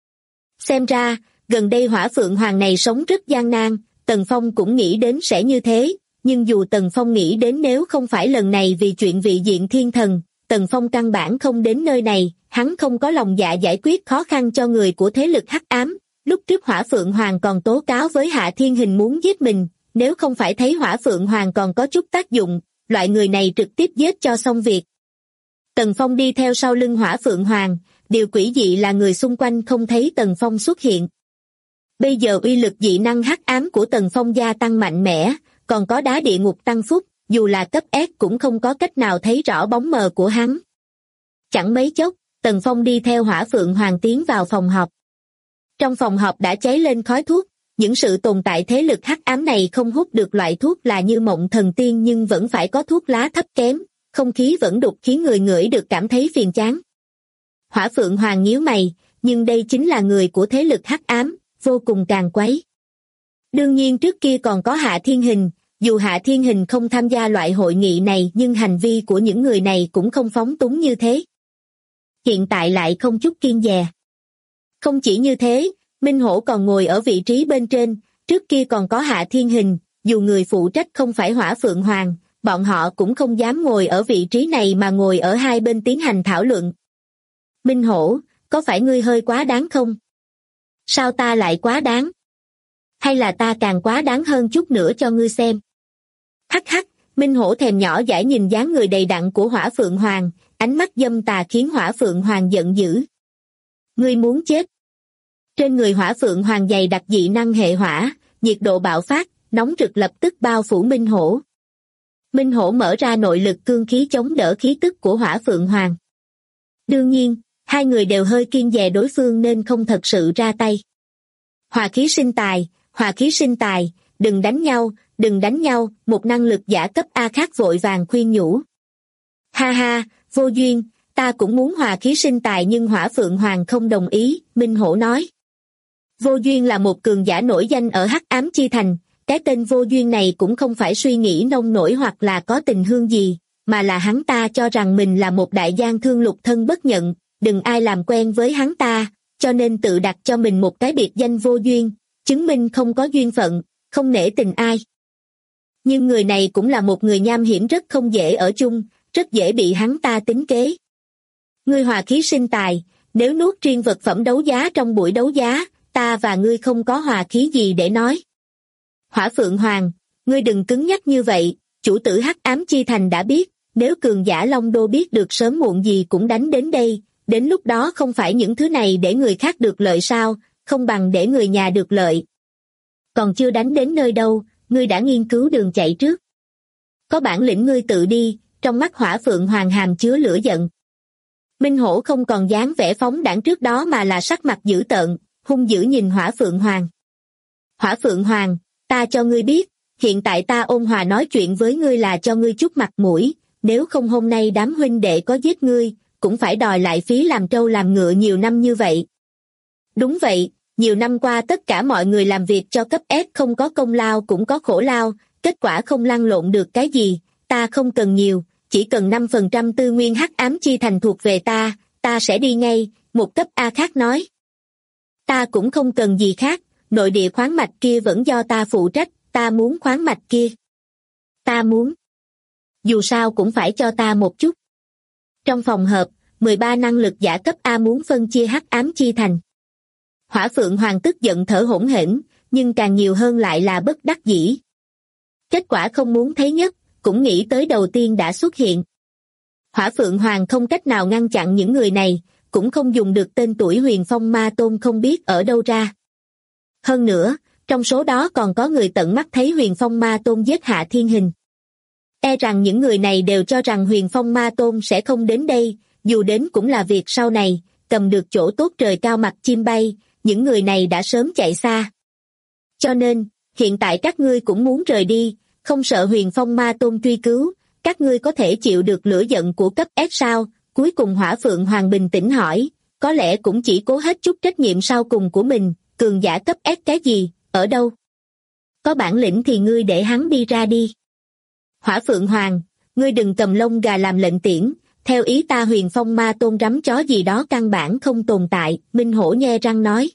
Xem ra, gần đây Hỏa Phượng Hoàng này sống rất gian nan, Tần Phong cũng nghĩ đến sẽ như thế, nhưng dù Tần Phong nghĩ đến nếu không phải lần này vì chuyện vị diện thiên thần, Tần Phong căn bản không đến nơi này, hắn không có lòng dạ giải quyết khó khăn cho người của thế lực Hắc Ám. Lúc trước Hỏa Phượng Hoàng còn tố cáo với Hạ Thiên Hình muốn giết mình, nếu không phải thấy Hỏa Phượng Hoàng còn có chút tác dụng, loại người này trực tiếp giết cho xong việc. Tần Phong đi theo sau lưng Hỏa Phượng Hoàng, điều quỷ dị là người xung quanh không thấy Tần Phong xuất hiện. Bây giờ uy lực dị năng hắc ám của Tần Phong gia tăng mạnh mẽ, còn có đá địa ngục tăng phúc, dù là cấp S cũng không có cách nào thấy rõ bóng mờ của hắn. Chẳng mấy chốc, Tần Phong đi theo Hỏa Phượng Hoàng tiến vào phòng họp. Trong phòng họp đã cháy lên khói thuốc, những sự tồn tại thế lực hắc ám này không hút được loại thuốc là như mộng thần tiên nhưng vẫn phải có thuốc lá thấp kém, không khí vẫn đục khiến người ngửi được cảm thấy phiền chán. Hỏa Phượng Hoàng nhíu mày, nhưng đây chính là người của thế lực hắc ám, vô cùng càn quấy. Đương nhiên trước kia còn có Hạ Thiên Hình, dù Hạ Thiên Hình không tham gia loại hội nghị này nhưng hành vi của những người này cũng không phóng túng như thế. Hiện tại lại không chút kiêng dè. Không chỉ như thế, Minh Hổ còn ngồi ở vị trí bên trên, trước kia còn có Hạ Thiên Hình, dù người phụ trách không phải Hỏa Phượng Hoàng, bọn họ cũng không dám ngồi ở vị trí này mà ngồi ở hai bên tiến hành thảo luận. Minh Hổ, có phải ngươi hơi quá đáng không? Sao ta lại quá đáng? Hay là ta càng quá đáng hơn chút nữa cho ngươi xem? Hắc hắc, Minh Hổ thèm nhỏ dãi nhìn dáng người đầy đặn của Hỏa Phượng Hoàng, ánh mắt dâm tà khiến Hỏa Phượng Hoàng giận dữ. Ngươi muốn chết. Trên người Hỏa Phượng Hoàng dày đặc dị năng hệ hỏa, nhiệt độ bạo phát, nóng rực lập tức bao phủ Minh Hổ. Minh Hổ mở ra nội lực cương khí chống đỡ khí tức của Hỏa Phượng Hoàng. Đương nhiên, hai người đều hơi kiêng dè đối phương nên không thật sự ra tay. Hòa khí sinh tài, đừng đánh nhau, một năng lực giả cấp A khác vội vàng khuyên nhủ. Ha ha, vô duyên, ta cũng muốn hòa khí sinh tài nhưng Hỏa Phượng Hoàng không đồng ý, Minh Hổ nói. Vô duyên là một cường giả nổi danh ở Hắc Ám Chi Thành, cái tên vô duyên này cũng không phải suy nghĩ nông nổi hoặc là có tình hương gì, mà là hắn ta cho rằng mình là một đại gian thương lục thân bất nhận, đừng ai làm quen với hắn ta, cho nên tự đặt cho mình một cái biệt danh vô duyên, chứng minh không có duyên phận, không nể tình ai. Nhưng người này cũng là một người nham hiểm rất không dễ ở chung, rất dễ bị hắn ta tính kế. Ngươi hòa khí sinh tài, nếu nuốt riêng vật phẩm đấu giá trong buổi đấu giá, ta và ngươi không có hòa khí gì để nói. Hỏa Phượng Hoàng, ngươi đừng cứng nhắc như vậy, chủ tử Hắc Ám Chi Thành đã biết, nếu cường giả Long Đô biết được sớm muộn gì cũng đánh đến đây, đến lúc đó không phải những thứ này để người khác được lợi sao, không bằng để người nhà được lợi. Còn chưa đánh đến nơi đâu, ngươi đã nghiên cứu đường chạy trước. Có bản lĩnh ngươi tự đi, trong mắt Hỏa Phượng Hoàng hàm chứa lửa giận. Minh Hổ không còn dáng vẻ phóng đãng trước đó mà là sắc mặt dữ tợn, hung dữ nhìn Hỏa Phượng Hoàng. Hỏa Phượng Hoàng, ta cho ngươi biết, hiện tại ta ôn hòa nói chuyện với ngươi là cho ngươi chút mặt mũi, nếu không hôm nay đám huynh đệ có giết ngươi, cũng phải đòi lại phí làm trâu làm ngựa nhiều năm như vậy. Đúng vậy, nhiều năm qua tất cả mọi người làm việc cho cấp S không có công lao cũng có khổ lao, kết quả không lăn lộn được cái gì, ta không cần nhiều, chỉ cần 5% tư nguyên Hắc Ám Chi Thành thuộc về ta sẽ đi ngay, một cấp A khác nói. Ta cũng không cần gì khác, nội địa khoáng mạch kia vẫn do ta phụ trách, ta muốn khoáng mạch kia. Ta muốn. Dù sao cũng phải cho ta một chút. Trong phòng họp, 13 năng lực giả cấp A muốn phân chia Hắc Ám Chi Thành. Hỏa Phượng Hoàng tức giận thở hổn hển, nhưng càng nhiều hơn lại là bất đắc dĩ. Kết quả không muốn thấy nhất, cũng nghĩ tới đầu tiên đã xuất hiện. Hỏa Phượng Hoàng không cách nào ngăn chặn những người này, cũng không dùng được tên tuổi Huyền Phong Ma Tôn không biết ở đâu ra. Hơn nữa, trong số đó còn có người tận mắt thấy Huyền Phong Ma Tôn giết Hạ Thiên Hình. E rằng những người này đều cho rằng Huyền Phong Ma Tôn sẽ không đến đây, dù đến cũng là việc sau này, cầm được chỗ tốt trời cao mặt chim bay, những người này đã sớm chạy xa. Cho nên, hiện tại các ngươi cũng muốn rời đi, không sợ Huyền Phong Ma Tôn truy cứu, các ngươi có thể chịu được lửa giận của cấp S sao? Cuối cùng Hỏa Phượng Hoàng bình tĩnh hỏi, có lẽ cũng chỉ cố hết chút trách nhiệm sau cùng của mình, cường giả cấp S cái gì, ở đâu? Có bản lĩnh thì ngươi để hắn đi ra đi. Hỏa Phượng Hoàng, ngươi đừng cầm lông gà làm lệnh tiễn, theo ý ta Huyền Phong Ma Tôn rắm chó gì đó căn bản không tồn tại, Minh Hổ nhe răng nói.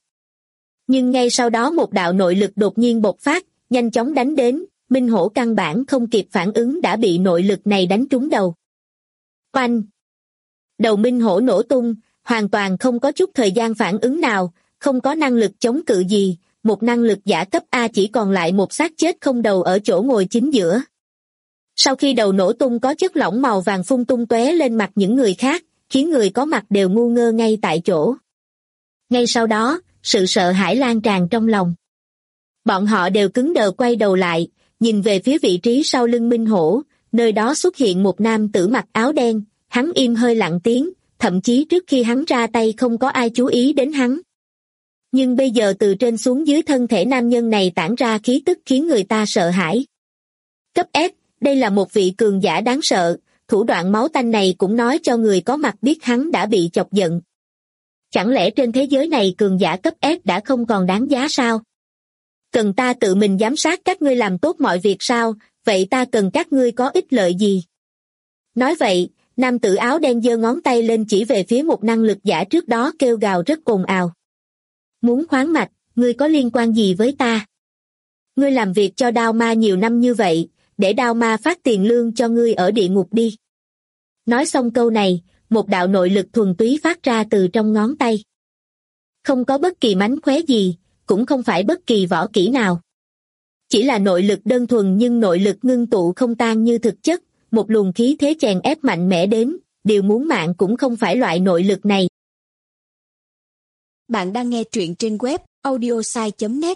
Nhưng ngay sau đó một đạo nội lực đột nhiên bộc phát, nhanh chóng đánh đến, Minh Hổ căn bản không kịp phản ứng đã bị nội lực này đánh trúng đầu. Oanh! Đầu Minh Hổ nổ tung, hoàn toàn không có chút thời gian phản ứng nào, không có năng lực chống cự gì, một năng lực giả cấp A chỉ còn lại một xác chết không đầu ở chỗ ngồi chính giữa. Sau khi đầu nổ tung có chất lỏng màu vàng phun tung tóe lên mặt những người khác, khiến người có mặt đều ngu ngơ ngay tại chỗ. Ngay sau đó, sự sợ hãi lan tràn trong lòng. Bọn họ đều cứng đờ quay đầu lại, nhìn về phía vị trí sau lưng Minh Hổ, nơi đó xuất hiện một nam tử mặc áo đen, hắn im hơi lặng tiếng, thậm chí trước khi hắn ra tay không có ai chú ý đến hắn. Nhưng bây giờ từ trên xuống dưới thân thể nam nhân này tản ra khí tức khiến người ta sợ hãi. Cấp S, đây là một vị cường giả đáng sợ, thủ đoạn máu tanh này cũng nói cho người có mặt biết hắn đã bị chọc giận. Chẳng lẽ trên thế giới này cường giả cấp S đã không còn đáng giá sao? Cần ta tự mình giám sát các ngươi làm tốt mọi việc sao, vậy ta cần các ngươi có ích lợi gì? Nói vậy, nam tử áo đen giơ ngón tay lên chỉ về phía một năng lực giả trước đó kêu gào rất ồn ào. Muốn khoáng mạch, ngươi có liên quan gì với ta? Ngươi làm việc cho Đao Ma nhiều năm như vậy, để Đao Ma phát tiền lương cho ngươi ở địa ngục đi. Nói xong câu này, một đạo nội lực thuần túy phát ra từ trong ngón tay. Không có bất kỳ mánh khóe gì, cũng không phải bất kỳ võ kỹ nào. Chỉ là nội lực đơn thuần nhưng nội lực ngưng tụ không tan như thực chất, một luồng khí thế chèn ép mạnh mẽ đến, điều muốn mạng cũng không phải loại nội lực này. Bạn đang nghe truyện trên web audiosai.net.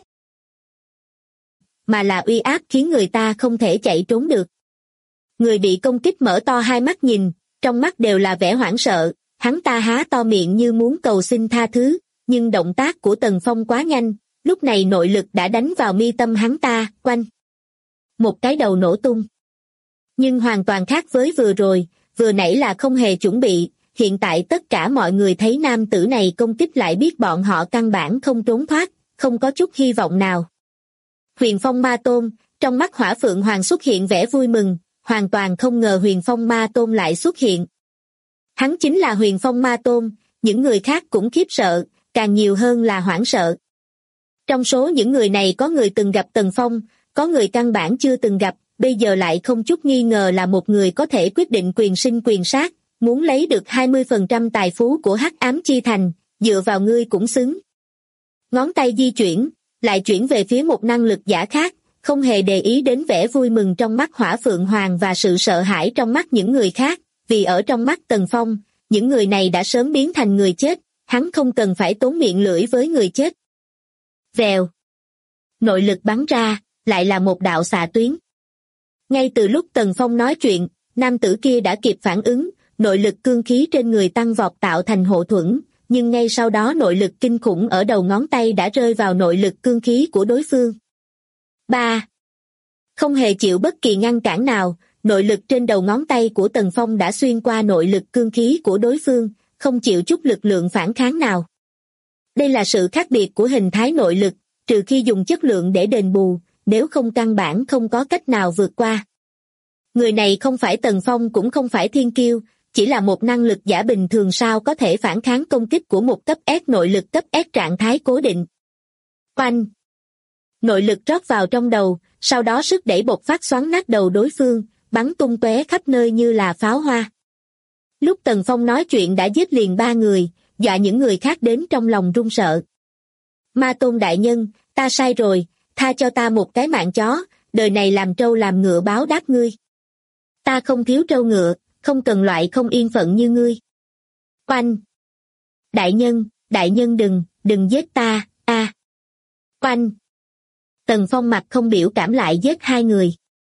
Mà là uy áp khiến người ta không thể chạy trốn được. Người bị công kích mở to hai mắt nhìn, trong mắt đều là vẻ hoảng sợ, hắn ta há to miệng như muốn cầu xin tha thứ, nhưng động tác của Tần Phong quá nhanh, lúc này nội lực đã đánh vào mi tâm hắn ta, quanh. Một cái đầu nổ tung. Nhưng hoàn toàn khác với vừa rồi, vừa nãy là không hề chuẩn bị, hiện tại tất cả mọi người thấy nam tử này công kích lại biết bọn họ căn bản không trốn thoát, không có chút hy vọng nào. Huyền Phong Ma Tôn, trong mắt Hỏa Phượng Hoàng xuất hiện vẻ vui mừng, hoàn toàn không ngờ Huyền Phong Ma Tôn lại xuất hiện. Hắn chính là Huyền Phong Ma Tôn, những người khác cũng khiếp sợ, càng nhiều hơn là hoảng sợ. Trong số những người này có người từng gặp Tần Phong, có người căn bản chưa từng gặp, bây giờ lại không chút nghi ngờ là một người có thể quyết định quyền sinh quyền sát, muốn lấy được 20% tài phú của Hắc Ám Chi Thành, dựa vào ngươi cũng xứng. Ngón tay di chuyển, lại chuyển về phía một năng lực giả khác, không hề để ý đến vẻ vui mừng trong mắt Hỏa Phượng Hoàng và sự sợ hãi trong mắt những người khác, vì ở trong mắt Tần Phong, những người này đã sớm biến thành người chết, hắn không cần phải tốn miệng lưỡi với người chết. Vèo. Nội lực bắn ra, lại là một đạo xạ tuyến. Ngay từ lúc Tần Phong nói chuyện, nam tử kia đã kịp phản ứng, nội lực cương khí trên người tăng vọt tạo thành hộ thuẫn, nhưng ngay sau đó nội lực kinh khủng ở đầu ngón tay đã rơi vào nội lực cương khí của đối phương. 3. Không hề chịu bất kỳ ngăn cản nào, nội lực trên đầu ngón tay của Tần Phong đã xuyên qua nội lực cương khí của đối phương, không chịu chút lực lượng phản kháng nào. Đây là sự khác biệt của hình thái nội lực, trừ khi dùng chất lượng để đền bù, nếu không căn bản không có cách nào vượt qua. Người này không phải Tần Phong cũng không phải thiên kiêu, chỉ là một năng lực giả bình thường sao có thể phản kháng công kích của một cấp S nội lực cấp S trạng thái cố định. Oanh! Nội lực rót vào trong đầu, sau đó sức đẩy bộc phát xoắn nát đầu đối phương, bắn tung tóe khắp nơi như là pháo hoa. Lúc Tần Phong nói chuyện đã giết liền 3 người, dọa những người khác đến trong lòng run sợ. Ma Tôn đại nhân, ta sai rồi, tha cho ta một cái mạng chó, đời này làm trâu làm ngựa báo đáp ngươi. Ta không thiếu trâu ngựa, không cần loại không yên phận như ngươi. Oanh! Đại nhân đừng giết ta, a. Oanh! Tần Phong mặt không biểu cảm lại giết 2 người.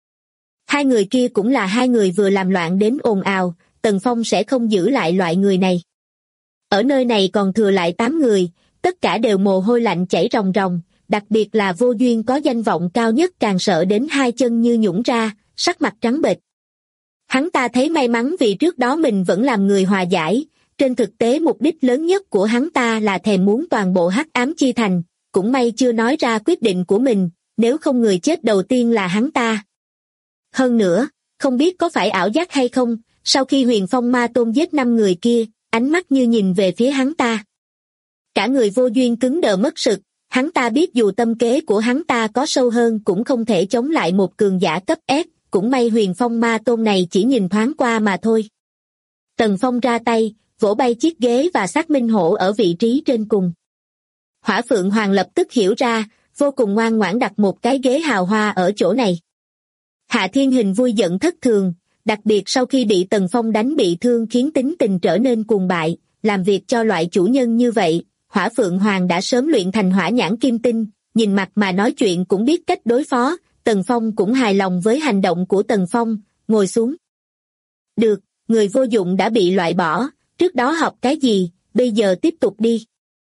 2 người kia cũng là 2 người vừa làm loạn đến ồn ào, Tần Phong sẽ không giữ lại loại người này. Ở nơi này còn thừa lại 8 người, tất cả đều mồ hôi lạnh chảy ròng ròng, đặc biệt là Vô Duyên có danh vọng cao nhất càng sợ đến 2 chân như nhũn ra, sắc mặt trắng bệch. Hắn ta thấy may mắn vì trước đó mình vẫn làm người hòa giải, trên thực tế mục đích lớn nhất của hắn ta là thèm muốn toàn bộ Hắc Ám Chi Thành, cũng may chưa nói ra quyết định của mình, nếu không người chết đầu tiên là hắn ta. Hơn nữa, không biết có phải ảo giác hay không, sau khi Huyền Phong Ma Tôn giết 5 người kia, ánh mắt như nhìn về phía hắn ta. Cả người Vô Duyên cứng đờ mất sực, hắn ta biết dù tâm kế của hắn ta có sâu hơn cũng không thể chống lại một cường giả cấp S, cũng may Huyền Phong Ma Tôn này chỉ nhìn thoáng qua mà thôi. Tần Phong ra tay, vỗ bay chiếc ghế và xác minh hổ ở vị trí trên cùng. Hỏa Phượng Hoàng lập tức hiểu ra, vô cùng ngoan ngoãn đặt một cái ghế hào hoa ở chỗ này. Hạ Thiên Hình vui giận thất thường, đặc biệt sau khi bị Tần Phong đánh bị thương khiến tính tình trở nên cuồng bại, làm việc cho loại chủ nhân như vậy, Hỏa Phượng Hoàng đã sớm luyện thành hỏa nhãn kim tinh, nhìn mặt mà nói chuyện cũng biết cách đối phó. Tần Phong cũng hài lòng với hành động của Tần Phong, ngồi xuống. Được, người vô dụng đã bị loại bỏ, trước đó học cái gì, bây giờ tiếp tục đi.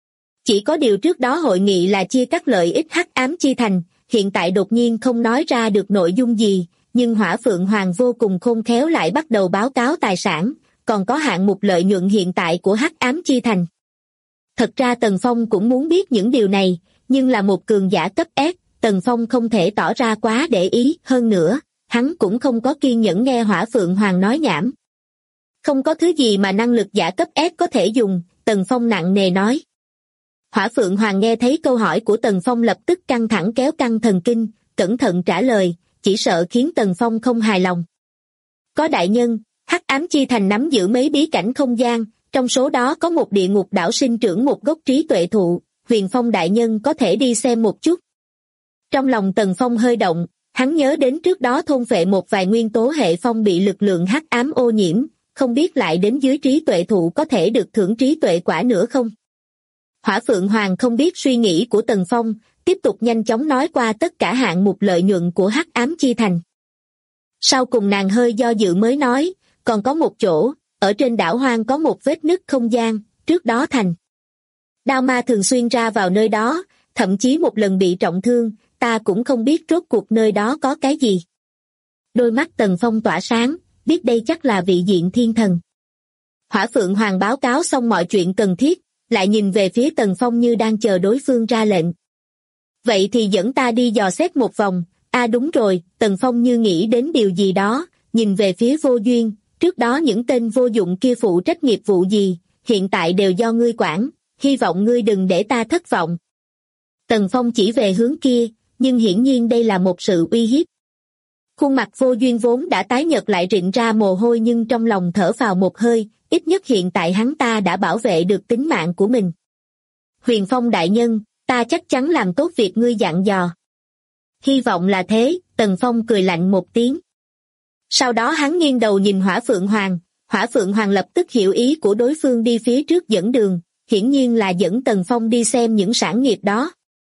Chỉ có điều trước đó hội nghị là chia cắt lợi ích Hắc Ám Chi Thành, hiện tại đột nhiên không nói ra được nội dung gì, nhưng Hỏa Phượng Hoàng vô cùng khôn khéo lại bắt đầu báo cáo tài sản, còn có hạng mục lợi nhuận hiện tại của Hắc Ám Chi Thành. Thật ra Tần Phong cũng muốn biết những điều này, nhưng là một cường giả cấp S, Tần Phong không thể tỏ ra quá để ý, hơn nữa, hắn cũng không có kiên nhẫn nghe Hỏa Phượng Hoàng nói nhảm. Không có thứ gì mà năng lực giả cấp S có thể dùng, Tần Phong nặng nề nói. Hỏa Phượng Hoàng nghe thấy câu hỏi của Tần Phong lập tức căng thẳng kéo căng thần kinh, cẩn thận trả lời, chỉ sợ khiến Tần Phong không hài lòng. Có đại nhân, Hắc Ám Chi Thành nắm giữ mấy bí cảnh không gian, trong số đó có một địa ngục đảo sinh trưởng một gốc trí tuệ thụ, Huyền Phong đại nhân có thể đi xem một chút. Trong lòng Tần Phong hơi động, hắn nhớ đến trước đó thôn phệ một vài nguyên tố hệ phong bị lực lượng hắc ám ô nhiễm, không biết lại đến dưới trí tuệ thụ có thể được thưởng trí tuệ quả nữa không? Hỏa Phượng Hoàng không biết suy nghĩ của Tần Phong, tiếp tục nhanh chóng nói qua tất cả hạng mục lợi nhuận của Hắc Ám Chi Thành. Sau cùng nàng hơi do dự mới nói, còn có một chỗ, ở trên đảo hoang có một vết nứt không gian, trước đó thành đao ma thường xuyên ra vào nơi đó, thậm chí một lần bị trọng thương, ta cũng không biết rốt cuộc nơi đó có cái gì. Đôi mắt Tần Phong tỏa sáng, biết đây chắc là vị diện thiên thần. Hỏa Phượng Hoàng báo cáo xong mọi chuyện cần thiết, lại nhìn về phía Tần Phong như đang chờ đối phương ra lệnh. Vậy thì dẫn ta đi dò xét một vòng. Đúng rồi, Tần Phong như nghĩ đến điều gì đó, nhìn về phía Vô Duyên, trước đó những tên vô dụng kia phụ trách nghiệp vụ gì, hiện tại đều do ngươi quản, hy vọng ngươi đừng để ta thất vọng. Tần Phong chỉ về hướng kia, nhưng hiển nhiên đây là một sự uy hiếp. Khuôn mặt Vô Duyên vốn đã tái nhợt lại rịn ra mồ hôi nhưng trong lòng thở phào một hơi, ít nhất hiện tại hắn ta đã bảo vệ được tính mạng của mình. Huyền Phong đại nhân, ta chắc chắn làm tốt việc ngươi dặn dò. Hy vọng là thế, Tần Phong cười lạnh một tiếng. Sau đó hắn nghiêng đầu nhìn Hỏa Phượng Hoàng, Hỏa Phượng Hoàng lập tức hiểu ý của đối phương đi phía trước dẫn đường, hiển nhiên là dẫn Tần Phong đi xem những sản nghiệp đó.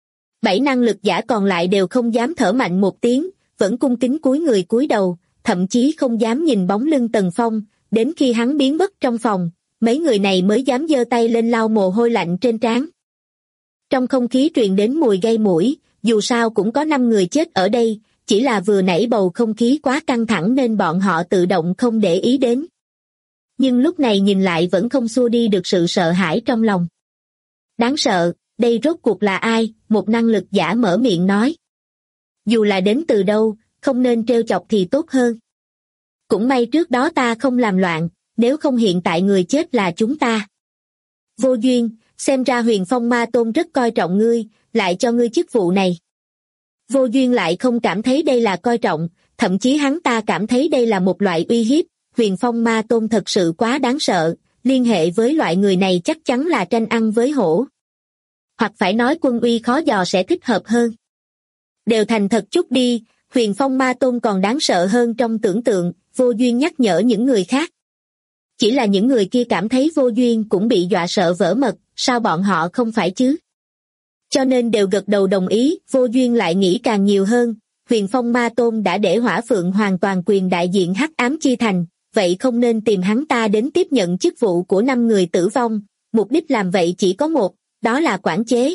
7 năng lực giả còn lại đều không dám thở mạnh một tiếng, vẫn cung kính cúi người cúi đầu, thậm chí không dám nhìn bóng lưng Tần Phong, đến khi hắn biến mất trong phòng, mấy người này mới dám giơ tay lên lau mồ hôi lạnh trên trán. Trong không khí truyền đến mùi gây mũi, dù sao cũng có 5 người chết ở đây, chỉ là vừa nãy bầu không khí quá căng thẳng nên bọn họ tự động không để ý đến. Nhưng lúc này nhìn lại vẫn không xua đi được sự sợ hãi trong lòng. Đáng sợ, đây rốt cuộc là ai? Một năng lực giả mở miệng nói. Dù là đến từ đâu, không nên trêu chọc thì tốt hơn. Cũng may trước đó ta không làm loạn, nếu không hiện tại người chết là chúng ta. Vô duyên, xem ra Huyền Phong Ma Tôn rất coi trọng ngươi, lại cho ngươi chức vụ này. Vô duyên lại không cảm thấy đây là coi trọng, thậm chí hắn ta cảm thấy đây là một loại uy hiếp. Huyền Phong Ma Tôn thật sự quá đáng sợ, liên hệ với loại người này chắc chắn là tranh ăn với hổ. Hoặc phải nói quân uy khó dò sẽ thích hợp hơn. Đều thành thật chút đi, Huyền Phong Ma Tôn còn đáng sợ hơn trong tưởng tượng, Vô Duyên nhắc nhở những người khác. Chỉ là những người kia cảm thấy Vô Duyên cũng bị dọa sợ vỡ mật, sao bọn họ không phải chứ? Cho nên đều gật đầu đồng ý, Vô Duyên lại nghĩ càng nhiều hơn, Huyền Phong Ma Tôn đã để Hỏa Phượng hoàn toàn quyền đại diện Hắc Ám Chi Thành, vậy không nên tìm hắn ta đến tiếp nhận chức vụ của 5 người tử vong, mục đích làm vậy chỉ có một, đó là quản chế.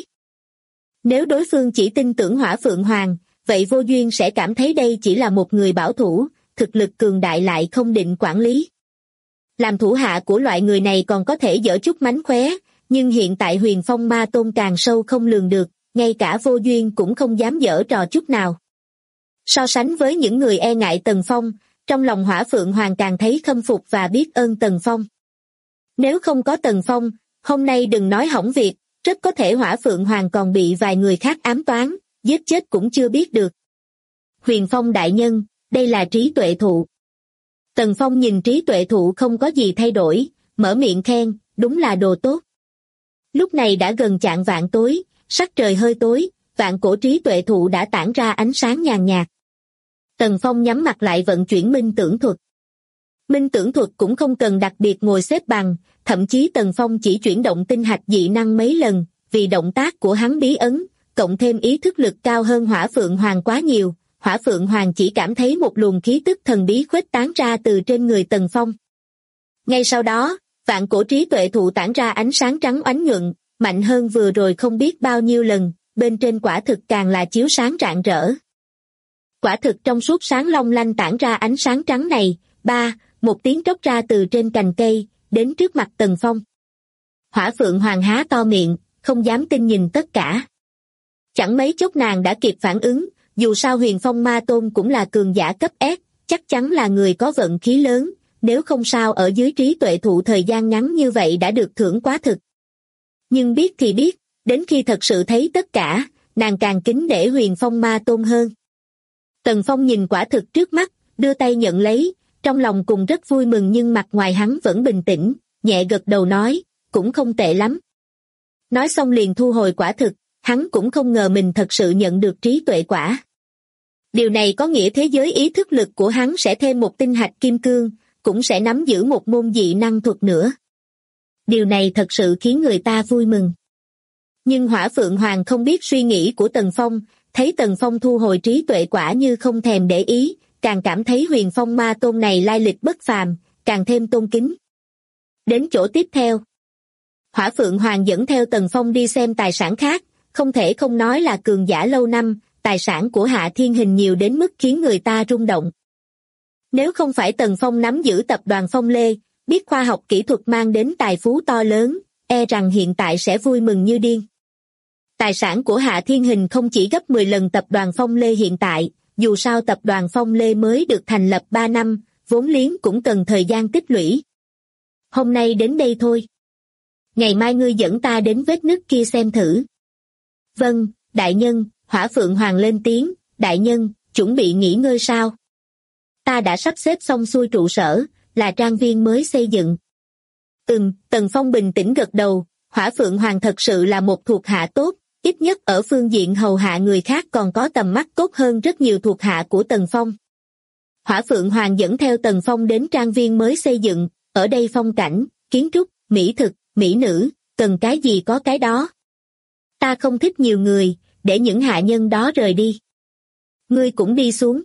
Nếu đối phương chỉ tin tưởng Hỏa Phượng Hoàng, vậy Vô Duyên sẽ cảm thấy đây chỉ là một người bảo thủ, thực lực cường đại lại không định quản lý. Làm thủ hạ của loại người này còn có thể giở chút mánh khóe, nhưng hiện tại Huyền Phong Ma Tôn càng sâu không lường được, ngay cả Vô Duyên cũng không dám giở trò chút nào. So sánh với những người e ngại Tần Phong, trong lòng Hỏa Phượng Hoàng càng thấy khâm phục và biết ơn Tần Phong. Nếu không có Tần Phong, hôm nay đừng nói hỏng việc, rất có thể Hỏa Phượng Hoàng còn bị vài người khác ám toán, giết chết cũng chưa biết được. Huyền Phong đại nhân, đây là trí tuệ thụ. Tần Phong nhìn trí tuệ thụ không có gì thay đổi, mở miệng khen, đúng là đồ tốt. Lúc này đã gần chạng vạng tối, sắc trời hơi tối, vạn cổ trí tuệ thụ đã tản ra ánh sáng nhàn nhạt. Tần Phong nhắm mặt lại vận chuyển minh tưởng thuật. Minh tưởng thuật cũng không cần đặc biệt ngồi xếp bằng, thậm chí Tần Phong chỉ chuyển động tinh hạch dị năng mấy lần, vì động tác của hắn bí ấn, cộng thêm ý thức lực cao hơn Hỏa Phượng Hoàng quá nhiều, Hỏa Phượng Hoàng chỉ cảm thấy một luồng khí tức thần bí khuếch tán ra từ trên người Tần Phong. Ngay sau đó, vạn cổ trí tuệ thụ tản ra ánh sáng trắng oánh nhuận, mạnh hơn vừa rồi không biết bao nhiêu lần, bên trên quả thực càng là chiếu sáng rạng rỡ. Quả thực trong suốt sáng long lanh tản ra ánh sáng trắng này, một tiếng tróc ra từ trên cành cây, đến trước mặt Tần Phong. Hỏa Phượng Hoàng há to miệng, không dám tin nhìn tất cả. Chẳng mấy chốc nàng đã kịp phản ứng, dù sao Huyền Phong Ma Tôn cũng là cường giả cấp S, chắc chắn là người có vận khí lớn, nếu không sao ở dưới trí tuệ thụ thời gian ngắn như vậy đã được thưởng quá thực. Nhưng biết thì biết, đến khi thật sự thấy tất cả, nàng càng kính nể Huyền Phong Ma Tôn hơn. Tần Phong nhìn quả thực trước mắt, đưa tay nhận lấy, trong lòng cùng rất vui mừng nhưng mặt ngoài hắn vẫn bình tĩnh, nhẹ gật đầu nói, cũng không tệ lắm. Nói xong liền thu hồi quả thực, hắn cũng không ngờ mình thật sự nhận được trí tuệ quả. Điều này có nghĩa thế giới ý thức lực của hắn sẽ thêm một tinh hạch kim cương, cũng sẽ nắm giữ một môn dị năng thuật nữa. Điều này thật sự khiến người ta vui mừng. Nhưng Hỏa Phượng Hoàng không biết suy nghĩ của Tần Phong, thấy Tần Phong thu hồi trí tuệ quả như không thèm để ý, càng cảm thấy Huyền Phong Ma Tôn này lai lịch bất phàm, càng thêm tôn kính. Đến chỗ tiếp theo, Hỏa Phượng Hoàng dẫn theo Tần Phong đi xem tài sản khác, không thể không nói là cường giả lâu năm, tài sản của Hạ Thiên Hình nhiều đến mức khiến người ta rung động. Nếu không phải Tần Phong nắm giữ tập đoàn Phong Lê, biết khoa học kỹ thuật mang đến tài phú to lớn, e rằng hiện tại sẽ vui mừng như điên. Tài sản của Hạ Thiên Hình không chỉ gấp 10 lần tập đoàn Phong Lê hiện tại, dù sao tập đoàn Phong Lê mới được thành lập 3 năm, vốn liếng cũng cần thời gian tích lũy. Hôm nay đến đây thôi. Ngày mai ngươi dẫn ta đến vết nứt kia xem thử. Vâng, đại nhân, Hỏa Phượng Hoàng lên tiếng, đại nhân, chuẩn bị nghỉ ngơi sao? Ta đã sắp xếp xong xuôi trụ sở, là trang viên mới xây dựng. Tần Phong bình tĩnh gật đầu, Hỏa Phượng Hoàng thật sự là một thuộc hạ tốt, ít nhất ở phương diện hầu hạ người khác còn có tầm mắt tốt hơn rất nhiều thuộc hạ của Tần Phong. Hỏa Phượng Hoàng dẫn theo Tần Phong đến trang viên mới xây dựng, ở đây phong cảnh, kiến trúc, mỹ thực, mỹ nữ, cần cái gì có cái đó. Ta không thích nhiều người, để những hạ nhân đó rời đi. Ngươi cũng đi xuống.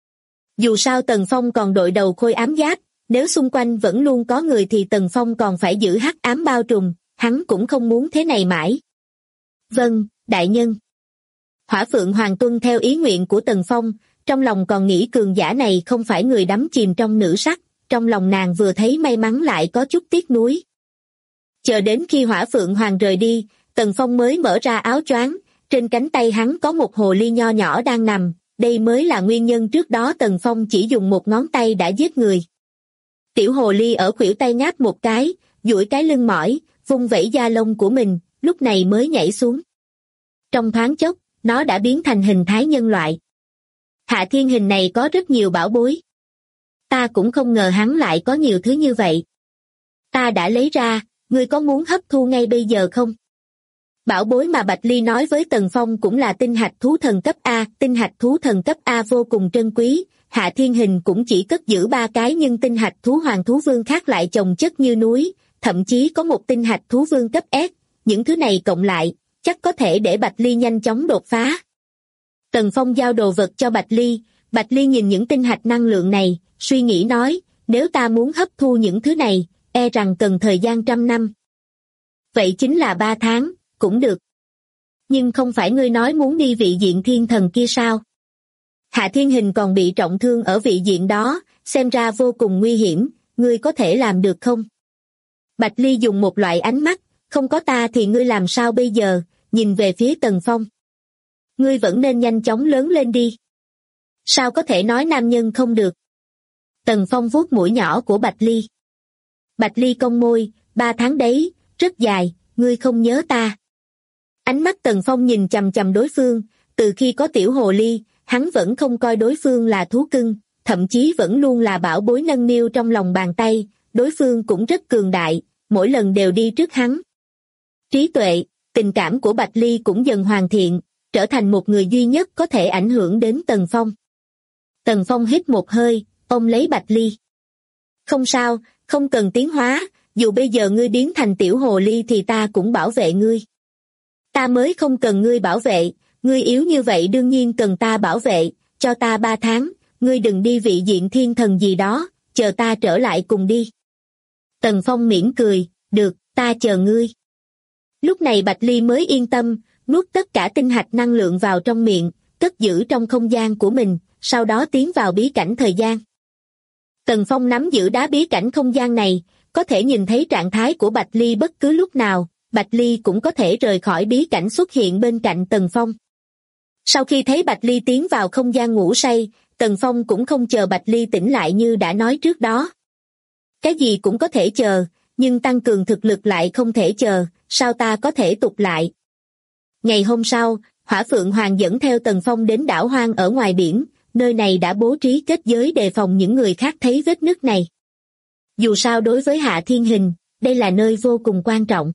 Dù sao Tần Phong còn đội đầu khôi ám giáp, nếu xung quanh vẫn luôn có người thì Tần Phong còn phải giữ hắc ám bao trùm, hắn cũng không muốn thế này mãi. Vâng, đại nhân. Hỏa Phượng Hoàng tuân theo ý nguyện của Tần Phong, trong lòng còn nghĩ cường giả này không phải người đắm chìm trong nữ sắc, trong lòng nàng vừa thấy may mắn lại có chút tiếc nuối. Chờ đến khi Hỏa Phượng Hoàng rời đi, Tần Phong mới mở ra áo choàng, trên cánh tay hắn có một hồ ly nho nhỏ đang nằm, đây mới là nguyên nhân trước đó Tần Phong chỉ dùng một ngón tay đã giết người. Tiểu hồ ly ở khuỷu tay ngáp một cái, duỗi cái lưng mỏi, vung vẩy da lông của mình, lúc này mới nhảy xuống. Trong thoáng chốc, nó đã biến thành hình thái nhân loại. Hạ Thiên Hình này có rất nhiều bảo bối. Ta cũng không ngờ hắn lại có nhiều thứ như vậy. Ta đã lấy ra, ngươi có muốn hấp thu ngay bây giờ không? Bảo bối mà Bạch Ly nói với Tần Phong cũng là tinh hạch thú thần cấp A, tinh hạch thú thần cấp A vô cùng trân quý, Hạ Thiên Hình cũng chỉ cất giữ 3 cái nhưng tinh hạch thú hoàng thú vương khác lại chồng chất như núi, thậm chí có một tinh hạch thú vương cấp S, những thứ này cộng lại, chắc có thể để Bạch Ly nhanh chóng đột phá. Tần Phong giao đồ vật cho Bạch Ly nhìn những tinh hạch năng lượng này, suy nghĩ nói, nếu ta muốn hấp thu những thứ này, e rằng cần thời gian 100 năm. Vậy chính là 3 tháng, cũng được. Nhưng không phải ngươi nói muốn đi vị diện thiên thần kia sao? Hạ Thiên Hình còn bị trọng thương ở vị diện đó, xem ra vô cùng nguy hiểm, ngươi có thể làm được không? Bạch Ly dùng một loại ánh mắt, không có ta thì ngươi làm sao bây giờ, nhìn về phía Tần Phong. Ngươi vẫn nên nhanh chóng lớn lên đi. Sao có thể nói nam nhân không được? Tần Phong vuốt mũi nhỏ của Bạch Ly. Bạch Ly cong môi, 3 tháng đấy, rất dài, ngươi không nhớ ta. Ánh mắt Tần Phong nhìn chằm chằm đối phương, từ khi có tiểu hồ ly, hắn vẫn không coi đối phương là thú cưng, thậm chí vẫn luôn là bảo bối nâng niu trong lòng bàn tay, đối phương cũng rất cường đại, mỗi lần đều đi trước hắn. Trí tuệ, tình cảm của Bạch Ly cũng dần hoàn thiện, trở thành một người duy nhất có thể ảnh hưởng đến Tần Phong. Tần Phong hít một hơi, ôm lấy Bạch Ly. Không sao, không cần tiến hóa, dù bây giờ ngươi biến thành tiểu hồ ly thì ta cũng bảo vệ ngươi. Ta mới không cần ngươi bảo vệ, ngươi yếu như vậy đương nhiên cần ta bảo vệ, cho ta 3 tháng, ngươi đừng đi vị diện thiên thần gì đó, chờ ta trở lại cùng đi. Tần Phong mỉm cười, được, ta chờ ngươi. Lúc này Bạch Ly mới yên tâm, nuốt tất cả tinh hạch năng lượng vào trong miệng, cất giữ trong không gian của mình, sau đó tiến vào bí cảnh thời gian. Tần Phong nắm giữ đá bí cảnh không gian này, có thể nhìn thấy trạng thái của Bạch Ly bất cứ lúc nào, Bạch Ly cũng có thể rời khỏi bí cảnh xuất hiện bên cạnh Tần Phong. Sau khi thấy Bạch Ly tiến vào không gian ngủ say, Tần Phong cũng không chờ Bạch Ly tỉnh lại như đã nói trước đó. Cái gì cũng có thể chờ, nhưng tăng cường thực lực lại không thể chờ, sao ta có thể tụt lại. Ngày hôm sau, Hỏa Phượng Hoàng dẫn theo Tần Phong đến đảo hoang ở ngoài biển, nơi này đã bố trí kết giới đề phòng những người khác thấy vết nứt này. Dù sao đối với Hạ Thiên Hình, đây là nơi vô cùng quan trọng.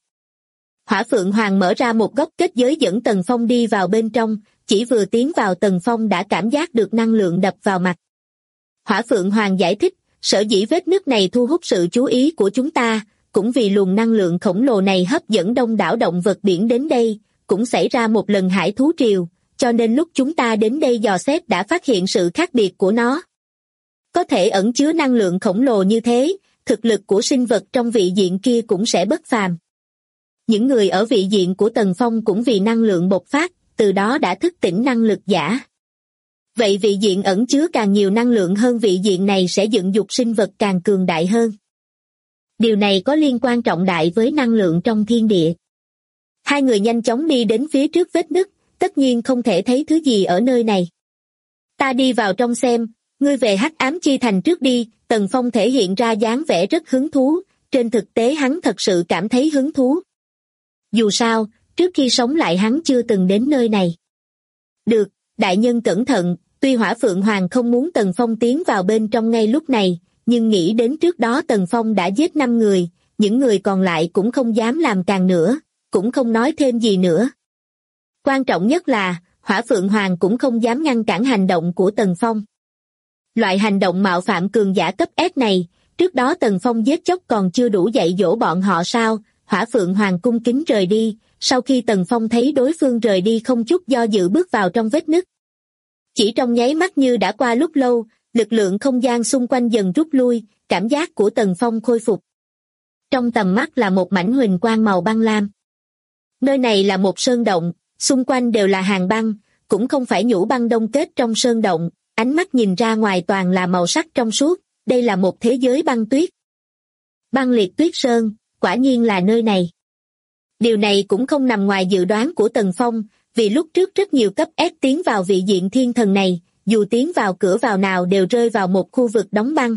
Hỏa Phượng Hoàng mở ra một góc kết giới dẫn Tần Phong đi vào bên trong, chỉ vừa tiến vào Tần Phong đã cảm giác được năng lượng đập vào mặt. Hỏa Phượng Hoàng giải thích, sở dĩ vết nứt này thu hút sự chú ý của chúng ta, cũng vì luồng năng lượng khổng lồ này hấp dẫn đông đảo động vật biển đến đây, cũng xảy ra một lần hải thú triều, cho nên lúc chúng ta đến đây dò xét đã phát hiện sự khác biệt của nó. Có thể ẩn chứa năng lượng khổng lồ như thế, thực lực của sinh vật trong vị diện kia cũng sẽ bất phàm. Những người ở vị diện của Tần Phong cũng vì năng lượng bộc phát, từ đó đã thức tỉnh năng lực giả. Vậy vị diện ẩn chứa càng nhiều năng lượng hơn vị diện này sẽ dựng dục sinh vật càng cường đại hơn. Điều này có liên quan trọng đại với năng lượng trong thiên địa. Hai người nhanh chóng đi đến phía trước vết nứt, tất nhiên không thể thấy thứ gì ở nơi này. Ta đi vào trong xem, ngươi về Hắc Ám Chi Thành trước đi, Tần Phong thể hiện ra dáng vẻ rất hứng thú, trên thực tế hắn thật sự cảm thấy hứng thú. Dù sao, trước khi sống lại hắn chưa từng đến nơi này. Được, đại nhân cẩn thận, tuy Hỏa Phượng Hoàng không muốn Tần Phong tiến vào bên trong ngay lúc này, nhưng nghĩ đến trước đó Tần Phong đã giết 5 người, những người còn lại cũng không dám làm càng nữa, cũng không nói thêm gì nữa. Quan trọng nhất là, Hỏa Phượng Hoàng cũng không dám ngăn cản hành động của Tần Phong. Loại hành động mạo phạm cường giả cấp S này, trước đó Tần Phong giết chóc còn chưa đủ dạy dỗ bọn họ sao? Hỏa Phượng Hoàng cung kính rời đi, sau khi Tần Phong thấy đối phương rời đi không chút do dự bước vào trong vết nứt. Chỉ trong nháy mắt như đã qua lúc lâu, lực lượng không gian xung quanh dần rút lui, cảm giác của Tần Phong khôi phục. Trong tầm mắt là một mảnh huỳnh quang màu băng lam. Nơi này là một sơn động, xung quanh đều là hàng băng, cũng không phải nhũ băng đông kết trong sơn động, ánh mắt nhìn ra ngoài toàn là màu sắc trong suốt, đây là một thế giới băng tuyết. Băng liệt tuyết sơn, quả nhiên là nơi này. Điều này cũng không nằm ngoài dự đoán của Tần Phong, vì lúc trước rất nhiều cấp S tiến vào vị diện thiên thần này, dù tiến vào cửa vào nào đều rơi vào một khu vực đóng băng.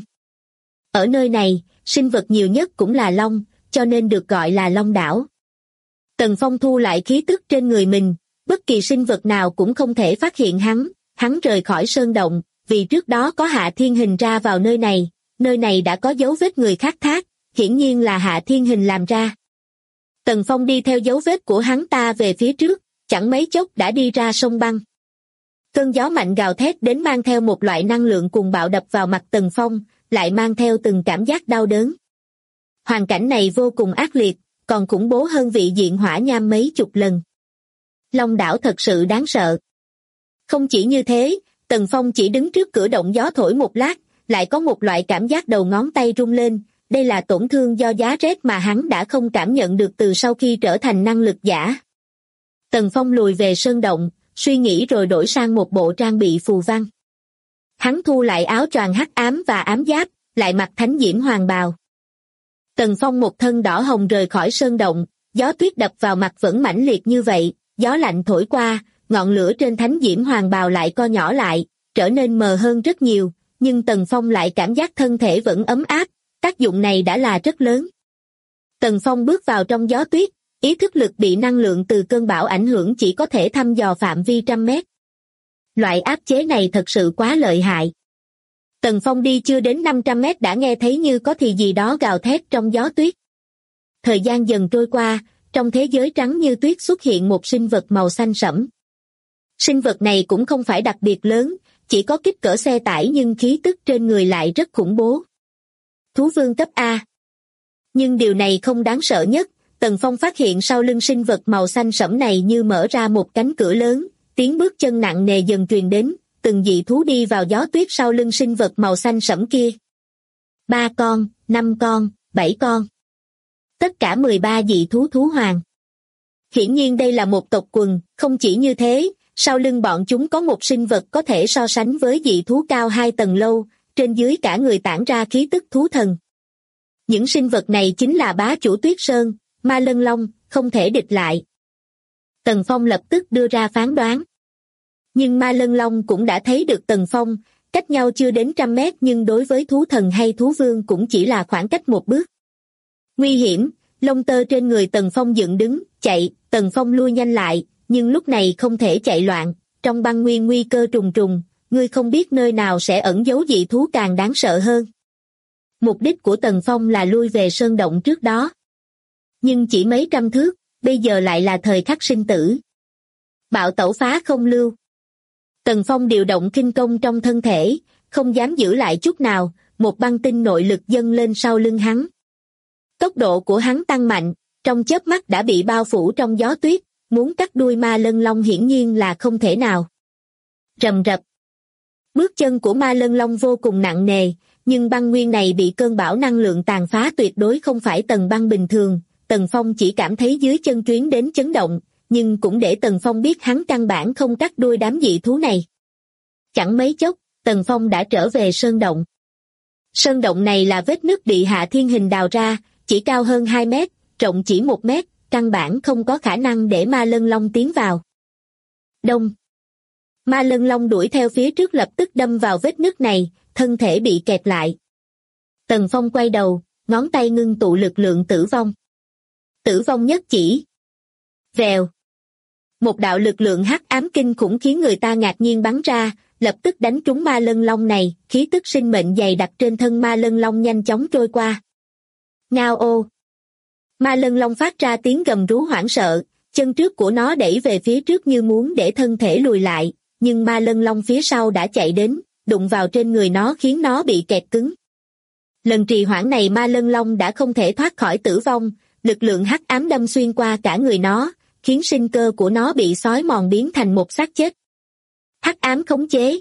Ở nơi này, sinh vật nhiều nhất cũng là long, cho nên được gọi là Long đảo. Tần Phong thu lại khí tức trên người mình, bất kỳ sinh vật nào cũng không thể phát hiện hắn rời khỏi sơn động, vì trước đó có Hạ Thiên Hình ra vào nơi này đã có dấu vết người khác thác, hiển nhiên là Hạ Thiên Hình làm ra. Tần Phong đi theo dấu vết của hắn ta về phía trước, chẳng mấy chốc đã đi ra sông băng. Cơn gió mạnh gào thét đến mang theo một loại năng lượng cuồng bạo đập vào mặt Tần Phong, lại mang theo từng cảm giác đau đớn. Hoàn cảnh này vô cùng ác liệt, còn khủng bố hơn vị diện hỏa nham mấy chục lần. Long đảo thật sự đáng sợ. Không chỉ như thế, Tần Phong chỉ đứng trước cửa động gió thổi một lát, lại có một loại cảm giác đầu ngón tay rung lên, đây là tổn thương do giá rét mà hắn đã không cảm nhận được từ sau khi trở thành năng lực giả. Tần Phong lùi về sơn động, suy nghĩ rồi đổi sang một bộ trang bị phù văn. Hắn thu lại áo choàng hắc ám và ám giáp, lại mặc thánh diễm hoàng bào. Tần Phong một thân đỏ hồng rời khỏi sơn động, gió tuyết đập vào mặt vẫn mãnh liệt như vậy, gió lạnh thổi qua, ngọn lửa trên thánh diễm hoàng bào lại co nhỏ lại, trở nên mờ hơn rất nhiều, nhưng Tần Phong lại cảm giác thân thể vẫn ấm áp, tác dụng này đã là rất lớn. Tần Phong bước vào trong gió tuyết, ý thức lực bị năng lượng từ cơn bão ảnh hưởng chỉ có thể thăm dò phạm vi trăm mét. Loại áp chế này thật sự quá lợi hại. Tần Phong đi chưa đến 500 mét đã nghe thấy như có thì gì đó gào thét trong gió tuyết. Thời gian dần trôi qua, trong thế giới trắng như tuyết xuất hiện một sinh vật màu xanh sẫm. Sinh vật này cũng không phải đặc biệt lớn, chỉ có kích cỡ xe tải nhưng khí tức trên người lại rất khủng bố. Thú vương cấp A. Nhưng điều này không đáng sợ nhất, Tần Phong phát hiện sau lưng sinh vật màu xanh sẫm này như mở ra một cánh cửa lớn, tiếng bước chân nặng nề dần truyền đến, từng dị thú đi vào gió tuyết sau lưng sinh vật màu xanh sẫm kia. 3 con, 5 con, 7 con. Tất cả 13 dị thú thú hoàng. Hiển nhiên đây là một tộc quần, không chỉ như thế, sau lưng bọn chúng có một sinh vật có thể so sánh với dị thú cao 2 tầng lâu, trên dưới cả người tản ra khí tức thú thần. Những sinh vật này chính là bá chủ Tuyết Sơn, Ma Lân Long, không thể địch lại. Tần Phong lập tức đưa ra phán đoán. Nhưng Ma Lân Long cũng đã thấy được Tần Phong, cách nhau chưa đến 100 mét nhưng đối với thú thần hay thú vương cũng chỉ là khoảng cách một bước. Nguy hiểm, lông tơ trên người Tần Phong dựng đứng, chạy, Tần Phong lui nhanh lại, nhưng lúc này không thể chạy loạn, trong băng nguyên nguy cơ trùng trùng, ngươi không biết nơi nào sẽ ẩn giấu dị thú càng đáng sợ hơn. Mục đích của Tần Phong là lui về sơn động trước đó. Nhưng chỉ mấy trăm thước, bây giờ lại là thời khắc sinh tử. Bạo tẩu phá không lưu. Tần Phong điều động kinh công trong thân thể, không dám giữ lại chút nào, một băng tinh nội lực dâng lên sau lưng hắn. Tốc độ của hắn tăng mạnh, trong chớp mắt đã bị bao phủ trong gió tuyết, muốn cắt đuôi Ma Lân Long hiển nhiên là không thể nào. Rầm rập. Bước chân của Ma Lân Long vô cùng nặng nề, nhưng băng nguyên này bị cơn bão năng lượng tàn phá tuyệt đối không phải tầng băng bình thường. Tần Phong chỉ cảm thấy dưới chân truyền đến chấn động, nhưng cũng để Tần Phong biết hắn căn bản không cắt đuôi đám dị thú này. Chẳng mấy chốc, Tần Phong đã trở về sơn động. Sơn động này là vết nứt bị Hạ Thiên Hình đào ra, chỉ cao hơn 2 mét, rộng chỉ 1 mét, căn bản không có khả năng để Ma Lân Long tiến vào. Đông. Ma Lân Long đuổi theo phía trước lập tức đâm vào vết nứt này, thân thể bị kẹt lại. Tần Phong quay đầu, ngón tay ngưng tụ lực lượng tử vong. Tử vong nhất chỉ. Vèo. Một đạo lực lượng hắc ám kinh khủng khiến người ta ngạc nhiên bắn ra, lập tức đánh trúng Ma Lân Long này, khí tức sinh mệnh dày đặc trên thân Ma Lân Long nhanh chóng trôi qua. Ngao ô. Ma Lân Long phát ra tiếng gầm rú hoảng sợ, Chân trước của nó đẩy về phía trước như muốn để thân thể lùi lại, nhưng ma lân long phía sau đã chạy đến, đụng vào trên người nó khiến nó bị kẹt cứng. Lần trì hoãn này ma lân long đã không thể thoát khỏi tử vong, lực lượng hắc ám đâm xuyên qua cả người nó, khiến sinh cơ của nó bị xói mòn biến thành một xác chết. Hắc ám khống chế.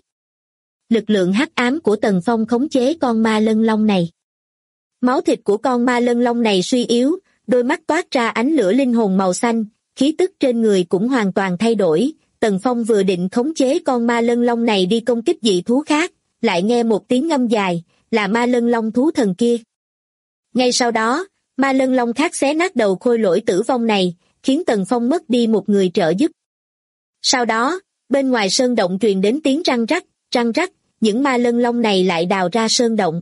Lực lượng hắc ám của Tần Phong khống chế con ma lân long này. Máu thịt của con ma lân long này suy yếu, đôi mắt toát ra ánh lửa linh hồn màu xanh, khí tức trên người cũng hoàn toàn thay đổi. Tần Phong vừa định khống chế con ma lân long này đi công kích dị thú khác, lại nghe một tiếng ngâm dài, là ma lân long thú thần kia. Ngay sau đó, ma lân long khác xé nát đầu khôi lỗi tử vong này, khiến Tần Phong mất đi một người trợ giúp. Sau đó, bên ngoài sơn động truyền đến tiếng răng rắc, những ma lân long này lại đào ra sơn động.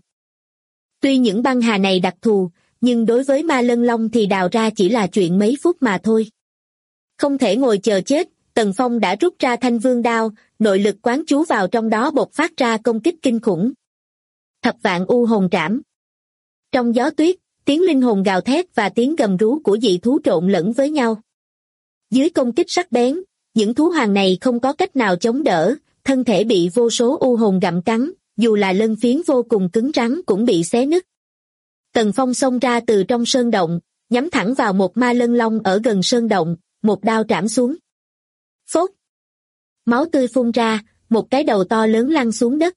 Tuy những băng hà này đặc thù, nhưng đối với ma lân long thì đào ra chỉ là chuyện mấy phút mà thôi. Không thể ngồi chờ chết, Tần Phong đã rút ra thanh vương đao, nội lực quán chú vào trong đó bộc phát ra công kích kinh khủng. Thập vạn u hồn trảm. Trong gió tuyết, tiếng linh hồn gào thét và tiếng gầm rú của dị thú trộn lẫn với nhau. Dưới công kích sắc bén, những thú hoàng này không có cách nào chống đỡ, thân thể bị vô số u hồn gặm cắn, dù là lân phiến vô cùng cứng rắn cũng bị xé nứt. Tần Phong xông ra từ trong sơn động, nhắm thẳng vào một ma lân long ở gần sơn động, một đao trảm xuống. Phốt! Máu tươi phun ra, một cái đầu to lớn lăn xuống đất.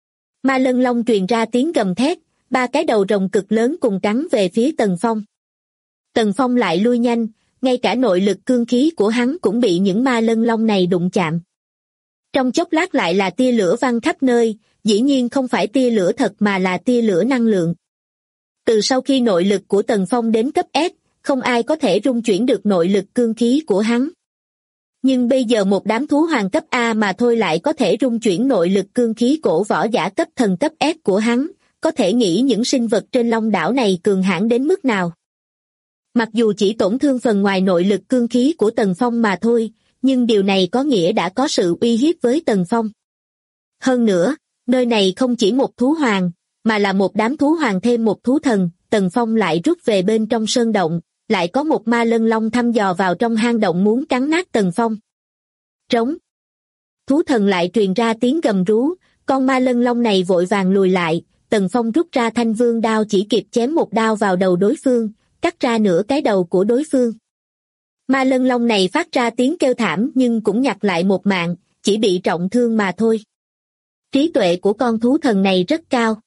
Ma lân long truyền ra tiếng gầm thét, ba cái đầu rồng cực lớn cùng cắn về phía Tần Phong. Tần Phong lại lui nhanh, ngay cả nội lực cương khí của hắn cũng bị những ma lân long này đụng chạm. Trong chốc lát lại là tia lửa văng khắp nơi, dĩ nhiên không phải tia lửa thật mà là tia lửa năng lượng. Từ sau khi nội lực của Tần Phong đến cấp S, không ai có thể rung chuyển được nội lực cương khí của hắn. Nhưng bây giờ một đám thú hoàng cấp A mà thôi lại có thể rung chuyển nội lực cương khí cổ võ giả cấp thần cấp S của hắn, có thể nghĩ những sinh vật trên Long đảo này cường hãn đến mức nào. Mặc dù chỉ tổn thương phần ngoài nội lực cương khí của Tần Phong mà thôi, nhưng điều này có nghĩa đã có sự uy hiếp với Tần Phong. Hơn nữa, nơi này không chỉ một thú hoàng, mà là một đám thú hoàng thêm một thú thần. Tần Phong lại rút về bên trong sơn động, lại có một ma lân long thăm dò vào trong hang động muốn cắn nát Tần Phong. Trống. Thú thần lại truyền ra tiếng gầm rú, con ma lân long này vội vàng lùi lại, Tần Phong rút ra thanh vương đao chỉ kịp chém một đao vào đầu đối phương, cắt ra nửa cái đầu của đối phương. Ma lân long này phát ra tiếng kêu thảm nhưng cũng nhặt lại một mạng, chỉ bị trọng thương mà thôi. Trí tuệ của con thú thần này rất cao.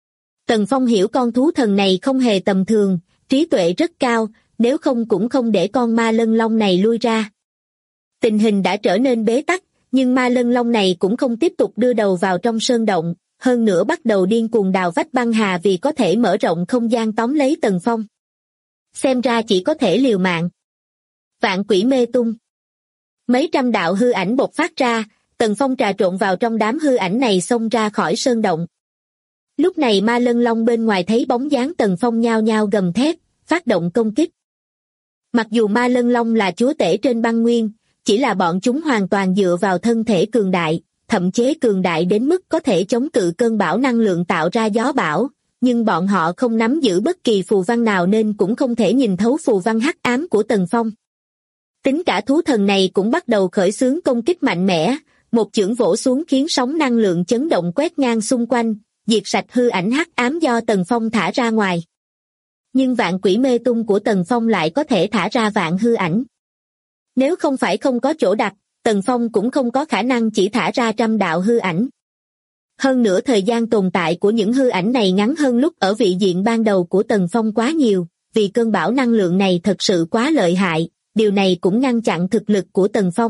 Tần Phong hiểu con thú thần này không hề tầm thường, trí tuệ rất cao, nếu không cũng không để con ma lân long này lui ra. Tình hình đã trở nên bế tắc, nhưng ma lân long này cũng không tiếp tục đưa đầu vào trong sơn động, hơn nữa bắt đầu điên cuồng đào vách băng hà vì có thể mở rộng không gian tóm lấy Tần Phong. Xem ra chỉ có thể liều mạng. Vạn quỷ mê tung. Mấy trăm đạo hư ảnh bộc phát ra, Tần Phong trà trộn vào trong đám hư ảnh này xông ra khỏi sơn động. Lúc này ma lân long bên ngoài thấy bóng dáng Tần Phong nhao nhao gầm thét, phát động công kích. Mặc dù ma lân long là chúa tể trên băng nguyên, chỉ là bọn chúng hoàn toàn dựa vào thân thể cường đại, thậm chí cường đại đến mức có thể chống cự cơn bão năng lượng tạo ra gió bão, nhưng bọn họ không nắm giữ bất kỳ phù văn nào nên cũng không thể nhìn thấu phù văn hắc ám của Tần Phong. Tính cả thú thần này cũng bắt đầu khởi xướng công kích mạnh mẽ, một chưởng vỗ xuống khiến sóng năng lượng chấn động quét ngang xung quanh, diệt sạch hư ảnh hắc ám do Tần Phong thả ra ngoài. Nhưng vạn quỷ mê tung của Tần Phong lại có thể thả ra vạn hư ảnh. Nếu không phải không có chỗ đặt, Tần Phong cũng không có khả năng chỉ thả ra trăm đạo hư ảnh. Hơn nữa thời gian tồn tại của những hư ảnh này ngắn hơn lúc ở vị diện ban đầu của Tần Phong quá nhiều, vì cơn bão năng lượng này thật sự quá lợi hại, điều này cũng ngăn chặn thực lực của Tần Phong.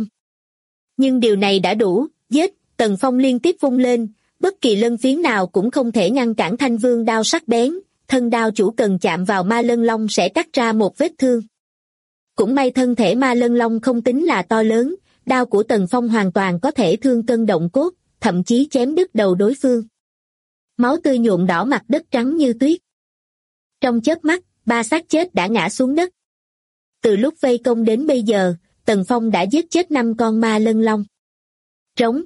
Nhưng điều này đã đủ, giết, Tần Phong liên tiếp vung lên, bất kỳ lân phiến nào cũng không thể ngăn cản thanh vương đao sắc bén, thân đao chủ cần chạm vào ma lân long sẽ cắt ra một vết thương. Cũng may thân thể ma lân long không tính là to lớn, đao của Tần Phong hoàn toàn có thể thương cân động cốt, thậm chí chém đứt đầu đối phương. Máu tươi nhuộm đỏ mặt đất trắng như tuyết. Trong chớp mắt, ba xác chết đã ngã xuống đất. Từ lúc vây công đến bây giờ, Tần Phong đã giết chết 5 con ma lân long. Trống.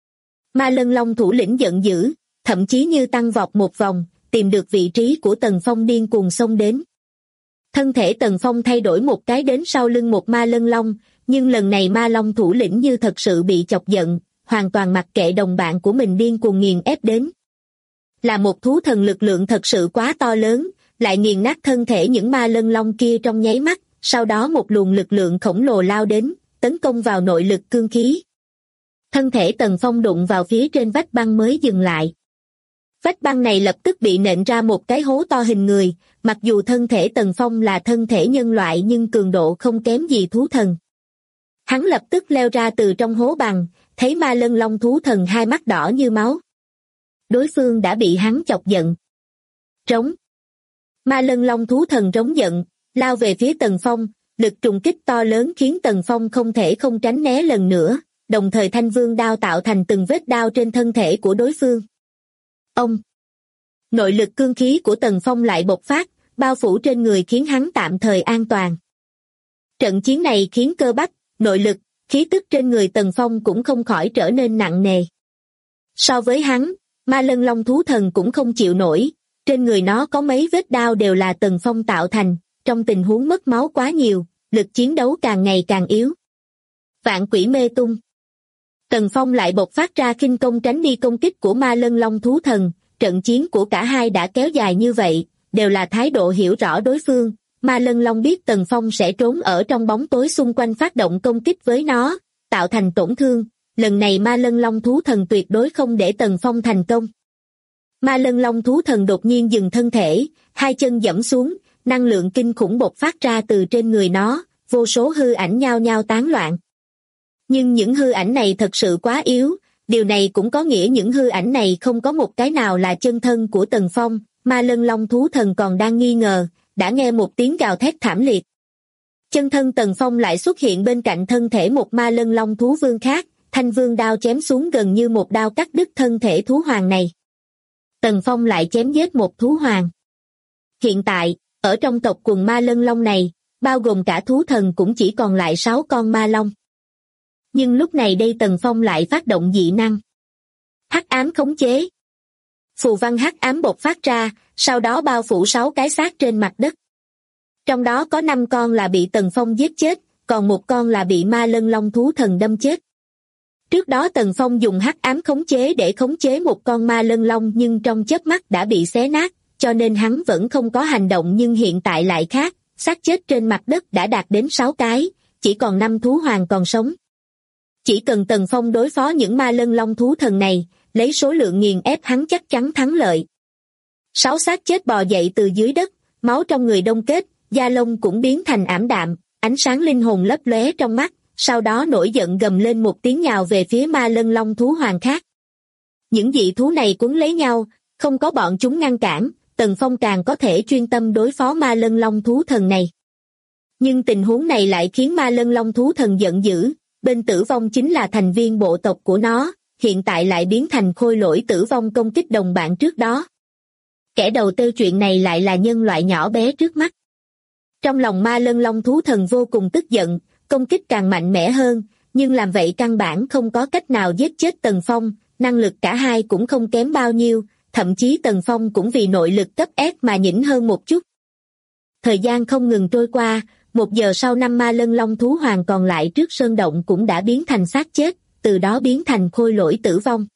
Ma lân long thủ lĩnh giận dữ, thậm chí như tăng vọt một vòng, tìm được vị trí của Tần Phong điên cuồng xông đến. Thân thể Tần Phong thay đổi một cái đến sau lưng một ma lân long, nhưng lần này ma long thủ lĩnh như thật sự bị chọc giận, hoàn toàn mặc kệ đồng bạn của mình điên cuồng nghiền ép đến. Là một thú thần lực lượng thật sự quá to lớn, lại nghiền nát thân thể những ma lân long kia trong nháy mắt, sau đó một luồng lực lượng khổng lồ lao đến, tấn công vào nội lực cương khí. Thân thể Tần Phong đụng vào phía trên vách băng mới dừng lại. Vách băng này lập tức bị nện ra một cái hố to hình người, mặc dù thân thể Tần Phong là thân thể nhân loại nhưng cường độ không kém gì thú thần. Hắn lập tức leo ra từ trong hố bằng, thấy ma lân long thú thần hai mắt đỏ như máu. Đối phương đã bị hắn chọc giận. Trống. Ma lân long thú thần rống giận, lao về phía Tần Phong, lực trùng kích to lớn khiến Tần Phong không thể không tránh né lần nữa, đồng thời thanh vương đao tạo thành từng vết đao trên thân thể của đối phương. Ông. Nội lực cương khí của Tần Phong lại bộc phát, bao phủ trên người khiến hắn tạm thời an toàn. Trận chiến này khiến cơ bắp, nội lực, khí tức trên người Tần Phong cũng không khỏi trở nên nặng nề. So với hắn, ma lân long thú thần cũng không chịu nổi, trên người nó có mấy vết đao đều là Tần Phong tạo thành, trong tình huống mất máu quá nhiều, lực chiến đấu càng ngày càng yếu. Vạn quỷ mê tung. Tần Phong lại bộc phát ra khinh công tránh đi công kích của ma lân long thú thần, trận chiến của cả hai đã kéo dài như vậy, đều là thái độ hiểu rõ đối phương. Ma lân long biết Tần Phong sẽ trốn ở trong bóng tối xung quanh phát động công kích với nó, tạo thành tổn thương, lần này ma lân long thú thần tuyệt đối không để Tần Phong thành công. Ma lân long thú thần đột nhiên dừng thân thể, hai chân giẫm xuống, năng lượng kinh khủng bộc phát ra từ trên người nó, vô số hư ảnh nhao nhao tán loạn. Nhưng những hư ảnh này thật sự quá yếu, điều này cũng có nghĩa những hư ảnh này không có một cái nào là chân thân của Tần Phong. Ma lân long thú thần còn đang nghi ngờ, đã nghe một tiếng gào thét thảm liệt. Chân thân Tần Phong lại xuất hiện bên cạnh thân thể một ma lân long thú vương khác, thanh vương đao chém xuống gần như một đao cắt đứt thân thể thú hoàng này. Tần Phong lại chém giết một thú hoàng. Hiện tại, ở trong tộc quần ma lân long này, bao gồm cả thú thần cũng chỉ còn lại 6 con ma long. Nhưng lúc này đây Tần Phong lại phát động dị năng. Hắc ám khống chế. Phù văn hắc ám bộc phát ra, sau đó bao phủ 6 cái xác trên mặt đất. Trong đó có 5 con là bị Tần Phong giết chết, còn 1 con là bị ma lân long thú thần đâm chết. Trước đó Tần Phong dùng hắc ám khống chế để khống chế một con ma lân long nhưng trong chớp mắt đã bị xé nát, cho nên hắn vẫn không có hành động, nhưng hiện tại lại khác, xác chết trên mặt đất đã đạt đến 6 cái, chỉ còn 5 thú hoàng còn sống. Chỉ cần Tần Phong đối phó những ma lân long thú thần này, lấy số lượng nghiền ép hắn chắc chắn thắng lợi. 6 xác chết bò dậy từ dưới đất, máu trong người đông kết, da lông cũng biến thành ảm đạm, ánh sáng linh hồn lấp lóe trong mắt, sau đó nổi giận gầm lên một tiếng nhào về phía ma lân long thú hoàng khác. Những dị thú này quấn lấy nhau, không có bọn chúng ngăn cản, Tần Phong càng có thể chuyên tâm đối phó ma lân long thú thần này. Nhưng tình huống này lại khiến ma lân long thú thần giận dữ, bên tử vong chính là thành viên bộ tộc của nó, hiện tại lại biến thành khôi lỗi tử vong công kích đồng bạn trước đó. Kẻ đầu tiêu chuyện này lại là nhân loại nhỏ bé trước mắt. Trong lòng ma lân long thú thần vô cùng tức giận, công kích càng mạnh mẽ hơn, nhưng làm vậy căn bản không có cách nào giết chết Tần Phong, năng lực cả hai cũng không kém bao nhiêu, thậm chí Tần Phong cũng vì nội lực cấp ép mà nhỉnh hơn một chút. Thời gian không ngừng trôi qua, 1 giờ sau 5 ma lân long thú hoàng còn lại trước sơn động cũng đã biến thành xác chết, từ đó biến thành khôi lỗi tử vong.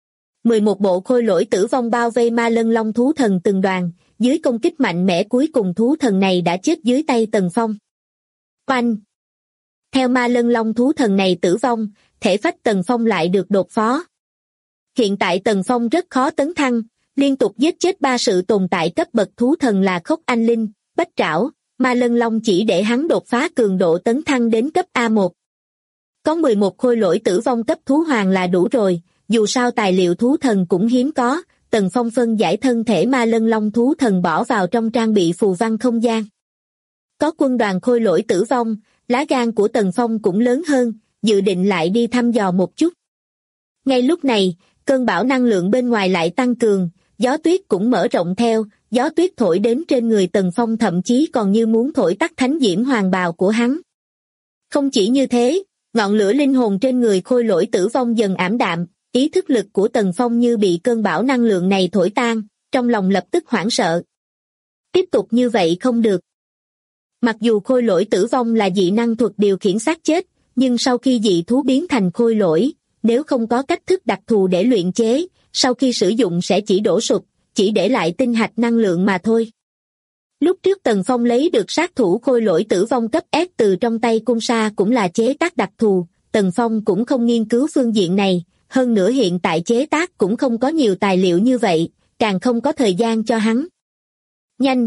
11 bộ khôi lỗi tử vong bao vây ma lân long thú thần từng đoàn, dưới công kích mạnh mẽ cuối cùng thú thần này đã chết dưới tay Tần Phong. Oanh! Theo ma lân long thú thần này tử vong, thể phách Tần Phong lại được đột phó. Hiện tại Tần Phong rất khó tấn thăng, liên tục giết chết 3 sự tồn tại cấp bậc thú thần là Khốc Anh Linh, Bách Trảo, ma lân long chỉ để hắn đột phá cường độ tấn thăng đến cấp A1. Có 11 khôi lỗi tử vong cấp thú hoàng là đủ rồi, dù sao tài liệu thú thần cũng hiếm có, Tần Phong phân giải thân thể ma lân long thú thần bỏ vào trong trang bị phù văn không gian. Có quân đoàn khôi lỗi tử vong, lá gan của Tần Phong cũng lớn hơn, dự định lại đi thăm dò một chút. Ngay lúc này, cơn bão năng lượng bên ngoài lại tăng cường, gió tuyết cũng mở rộng theo, gió tuyết thổi đến trên người Tần Phong thậm chí còn như muốn thổi tắt thánh diễm hoàng bào của hắn. Không chỉ như thế, ngọn lửa linh hồn trên người khôi lỗi tử vong dần ảm đạm, ý thức lực của Tần Phong như bị cơn bão năng lượng này thổi tan, trong lòng lập tức hoảng sợ. Tiếp tục như vậy không được. Mặc dù khôi lỗi tử vong là dị năng thuật điều khiển xác chết, nhưng sau khi dị thú biến thành khôi lỗi, nếu không có cách thức đặc thù để luyện chế, sau khi sử dụng sẽ chỉ đổ sụp, chỉ để lại tinh hạch năng lượng mà thôi. Lúc trước Tần Phong lấy được sát thủ khôi lỗi tử vong cấp S từ trong tay cung sa cũng là chế tác đặc thù, Tần Phong cũng không nghiên cứu phương diện này, hơn nữa hiện tại chế tác cũng không có nhiều tài liệu như vậy, càng không có thời gian cho hắn. Nhanh!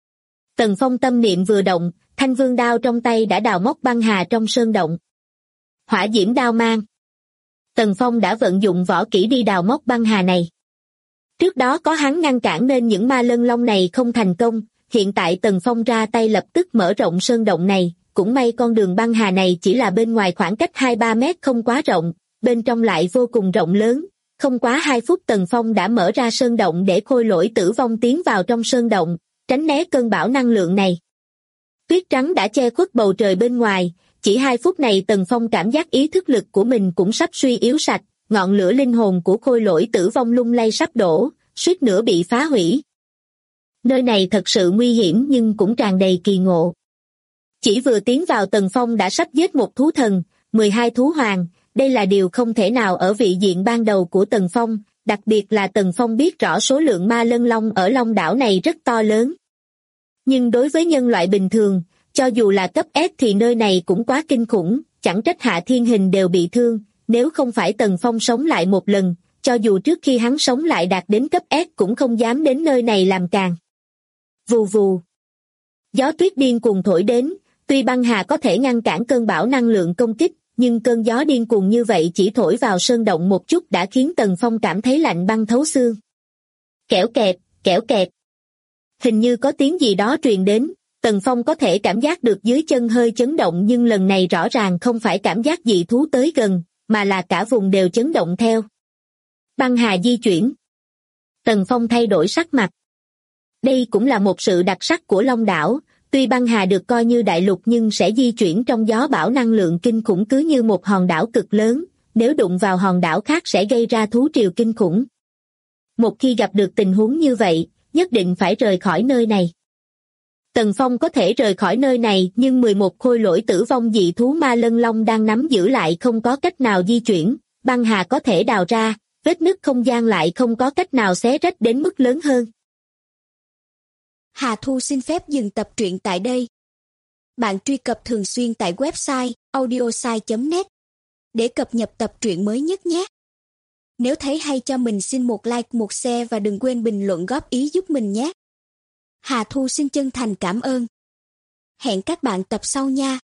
Tần Phong tâm niệm vừa động, thanh vương đao trong tay đã đào móc băng hà trong sơn động. Hỏa diễm đao mang. Tần Phong đã vận dụng võ kỹ đi đào móc băng hà này. Trước đó có hắn ngăn cản nên những ma lân long này không thành công, hiện tại Tần Phong ra tay lập tức mở rộng sơn động này, cũng may con đường băng hà này chỉ là bên ngoài khoảng cách 2-3 mét không quá rộng, bên trong lại vô cùng rộng lớn, không quá 2 phút Tần Phong đã mở ra sơn động để khôi lỗi tử vong tiến vào trong sơn động, tránh né cơn bão năng lượng này. Tuyết trắng đã che khuất bầu trời bên ngoài, chỉ 2 phút này Tần Phong cảm giác ý thức lực của mình cũng sắp suy yếu sạch, ngọn lửa linh hồn của khôi lỗi tử vong lung lay sắp đổ, suýt nữa bị phá hủy. Nơi này thật sự nguy hiểm nhưng cũng tràn đầy kỳ ngộ. Chỉ vừa tiến vào Tần Phong đã sắp giết một thú thần, 12 thú hoàng, đây là điều không thể nào ở vị diện ban đầu của Tần Phong, đặc biệt là Tần Phong biết rõ số lượng ma lân long ở Long đảo này rất to lớn. Nhưng đối với nhân loại bình thường, cho dù là cấp S thì nơi này cũng quá kinh khủng, chẳng trách Hạ Thiên Hình đều bị thương, nếu không phải Tần Phong sống lại một lần, cho dù trước khi hắn sống lại đạt đến cấp S cũng không dám đến nơi này làm càng. Vù vù. Gió tuyết điên cuồng thổi đến, tuy băng hà có thể ngăn cản cơn bão năng lượng công kích, nhưng cơn gió điên cuồng như vậy chỉ thổi vào sơn động một chút đã khiến Tần Phong cảm thấy lạnh băng thấu xương. Kẽo kẹt, kẽo kẹt. Hình như có tiếng gì đó truyền đến, Tần Phong có thể cảm giác được dưới chân hơi chấn động nhưng lần này rõ ràng không phải cảm giác dị thú tới gần, mà là cả vùng đều chấn động theo. Băng hà di chuyển. Tần Phong thay đổi sắc mặt. Đây cũng là một sự đặc sắc của Long đảo, tuy băng hà được coi như đại lục nhưng sẽ di chuyển trong gió bão năng lượng kinh khủng cứ như một hòn đảo cực lớn, nếu đụng vào hòn đảo khác sẽ gây ra thú triều kinh khủng. Một khi gặp được tình huống như vậy, nhất định phải rời khỏi nơi này. Tần Phong có thể rời khỏi nơi này nhưng 11 khôi lỗi tử vong dị thú ma lân long đang nắm giữ lại không có cách nào di chuyển, băng hà có thể đào ra, vết nứt không gian lại không có cách nào xé rách đến mức lớn hơn. Hà Thu xin phép dừng tập truyện tại đây. Bạn truy cập thường xuyên tại website audiosai.net để cập nhật tập truyện mới nhất nhé. Nếu thấy hay cho mình xin một like, một share và đừng quên bình luận góp ý giúp mình nhé. Hà Thu xin chân thành cảm ơn. Hẹn các bạn tập sau nha.